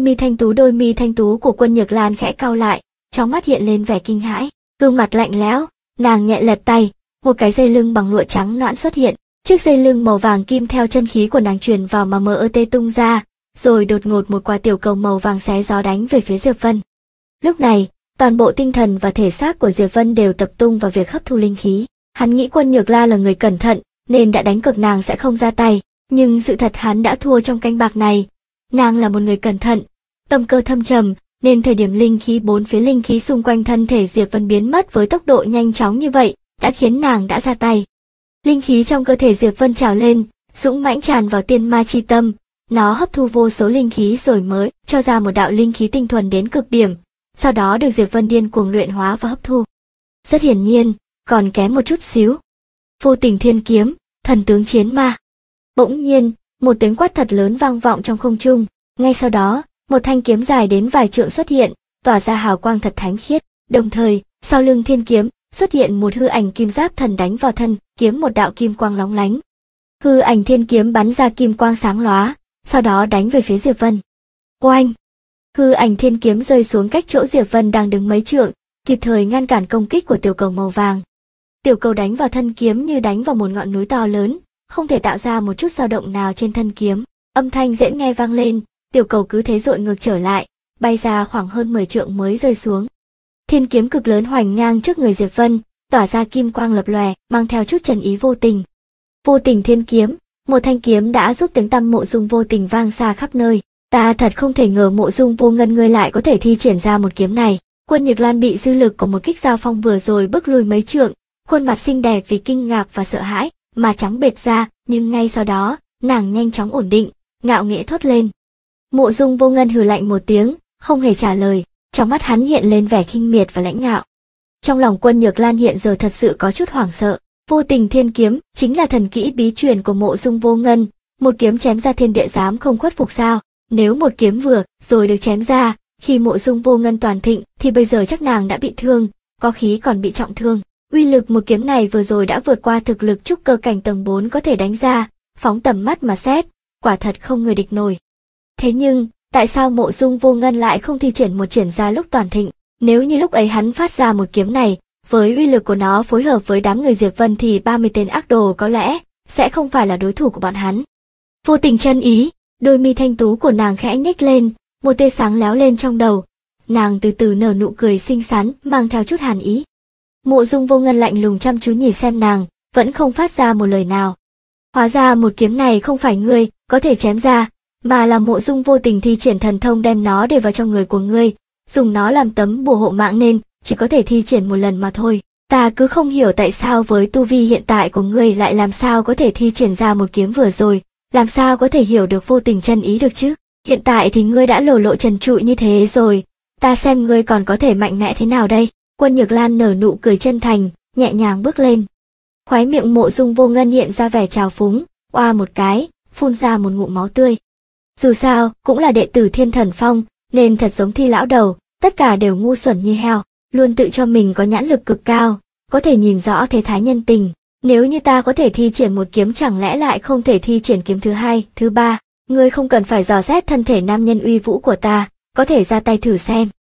Speaker 1: mi thanh tú của Quân Nhược Lan khẽ cau lại, trong mắt hiện lên vẻ kinh hãi, gương mặt lạnh lẽo, nàng nhẹ lật tay, một cái dây lưng bằng lụa trắng nõn xuất hiện, chiếc dây lưng màu vàng kim theo chân khí của nàng truyền vào mà mờ tung ra, rồi đột ngột một quả tiểu cầu màu vàng xé gió đánh về phía Diệp Vân. Lúc này, toàn bộ tinh thần và thể xác của Diệp Vân đều tập trung vào việc hấp thu linh khí. Hắn nghĩ Quân Nhược Lan là người cẩn thận, nên đã đánh cược nàng sẽ không ra tay, nhưng sự thật hắn đã thua trong canh bạc này. Nàng là một người cẩn thận, tâm cơ thâm trầm, nên thời điểm linh khí bốn phía linh khí xung quanh thân thể Diệp Vân biến mất với tốc độ nhanh chóng như vậy, đã khiến nàng đã ra tay. Linh khí trong cơ thể Diệp Vân trào lên, dũng mãnh tràn vào tiên ma chi tâm, nó hấp thu vô số linh khí rồi mới cho ra một đạo linh khí tinh thuần đến cực điểm, sau đó được Diệp Vân điên cuồng luyện hóa và hấp thu. Rất hiển nhiên, còn kém một chút xíu. Vô tình thiên kiếm, thần tướng chiến ma. Bỗng nhiên, một tiếng quát thật lớn vang vọng trong không trung, ngay sau đó, một thanh kiếm dài đến vài trượng xuất hiện, tỏa ra hào quang thật thánh khiết, đồng thời, sau lưng thiên kiếm, xuất hiện một hư ảnh kim giáp thần đánh vào thân kiếm một đạo kim quang lóng lánh. Hư ảnh thiên kiếm bắn ra kim quang sáng lóa, sau đó đánh về phía Diệp Vân. Oanh! Hư ảnh thiên kiếm rơi xuống cách chỗ Diệp Vân đang đứng mấy trượng, kịp thời ngăn cản công kích của tiểu cầu màu vàng. Tiểu cầu đánh vào thân kiếm như đánh vào một ngọn núi to lớn, không thể tạo ra một chút dao động nào trên thân kiếm. Âm thanh dễ nghe vang lên, tiểu cầu cứ thế dội ngược trở lại, bay ra khoảng hơn 10 trượng mới rơi xuống. Thiên kiếm cực lớn hoành ngang trước người Diệp Vân, tỏa ra kim quang lập lòe, mang theo chút trần ý vô tình. Vô tình thiên kiếm, một thanh kiếm đã giúp tiếng tăm Mộ Dung Vô Tình vang xa khắp nơi. Ta thật không thể ngờ Mộ Dung Vô Ngân ngươi lại có thể thi triển ra một kiếm này. Quân Nhược Lan bị dư lực của một kích giao phong vừa rồi bước lùi mấy trượng, khuôn mặt xinh đẹp vì kinh ngạc và sợ hãi mà trắng bệch ra, nhưng ngay sau đó, nàng nhanh chóng ổn định, ngạo nghễ thốt lên. Mộ Dung Vô Ngân hừ lạnh một tiếng, không hề trả lời, trong mắt hắn hiện lên vẻ khinh miệt và lãnh ngạo. Trong lòng Quân Nhược Lan hiện giờ thật sự có chút hoảng sợ. Vô tình thiên kiếm chính là thần kỹ bí truyền của Mộ Dung Vô Ngân, một kiếm chém ra thiên địa dám không khuất phục sao? Nếu một kiếm vừa rồi được chém ra, khi Mộ Dung Vô Ngân toàn thịnh thì bây giờ chắc nàng đã bị thương, có khí còn bị trọng thương. Uy lực một kiếm này vừa rồi đã vượt qua thực lực trúc cơ cảnh tầng 4 có thể đánh ra, phóng tầm mắt mà xét, quả thật không người địch nổi. Thế nhưng, tại sao Mộ Dung Vô Ngân lại không thi triển một triển ra lúc toàn thịnh? Nếu như lúc ấy hắn phát ra một kiếm này, với uy lực của nó phối hợp với đám người Diệp Vân thì 30 tên ác đồ có lẽ sẽ không phải là đối thủ của bọn hắn. Vô tình chân ý, đôi mi thanh tú của nàng khẽ nhếch lên, một tia sáng lóe lên trong đầu. Nàng từ từ nở nụ cười xinh xắn, mang theo chút hàn ý. Mộ Dung Vô Ngân lạnh lùng chăm chú nhìn xem nàng, vẫn không phát ra một lời nào. Hóa ra một kiếm này không phải ngươi có thể chém ra, mà là Mộ Dung Vô Tình thi triển thần thông đem nó để vào trong người của ngươi, dùng nó làm tấm bùa hộ mạng nên chỉ có thể thi triển một lần mà thôi. Ta cứ không hiểu tại sao với tu vi hiện tại của ngươi lại làm sao có thể thi triển ra một kiếm vừa rồi, làm sao có thể hiểu được vô tình chân ý được chứ? Hiện tại thì ngươi đã lộ lộ trần trụi như thế rồi, ta xem ngươi còn có thể mạnh mẽ thế nào đây? Quân Nhược Lan nở nụ cười chân thành, nhẹ nhàng bước lên. Khóe miệng Mộ Dung Vô Ngân hiện ra vẻ trào phúng, oa một cái, phun ra một ngụm máu tươi. Dù sao, cũng là đệ tử Thiên Thần Phong, nên thật giống Thi lão đầu, tất cả đều ngu xuẩn như heo, luôn tự cho mình có nhãn lực cực cao, có thể nhìn rõ thế thái nhân tình. Nếu như ta có thể thi triển một kiếm chẳng lẽ lại không thể thi triển kiếm thứ hai, thứ ba? Ngươi không cần phải dò xét thân thể nam nhân uy vũ của ta, có thể ra tay thử xem.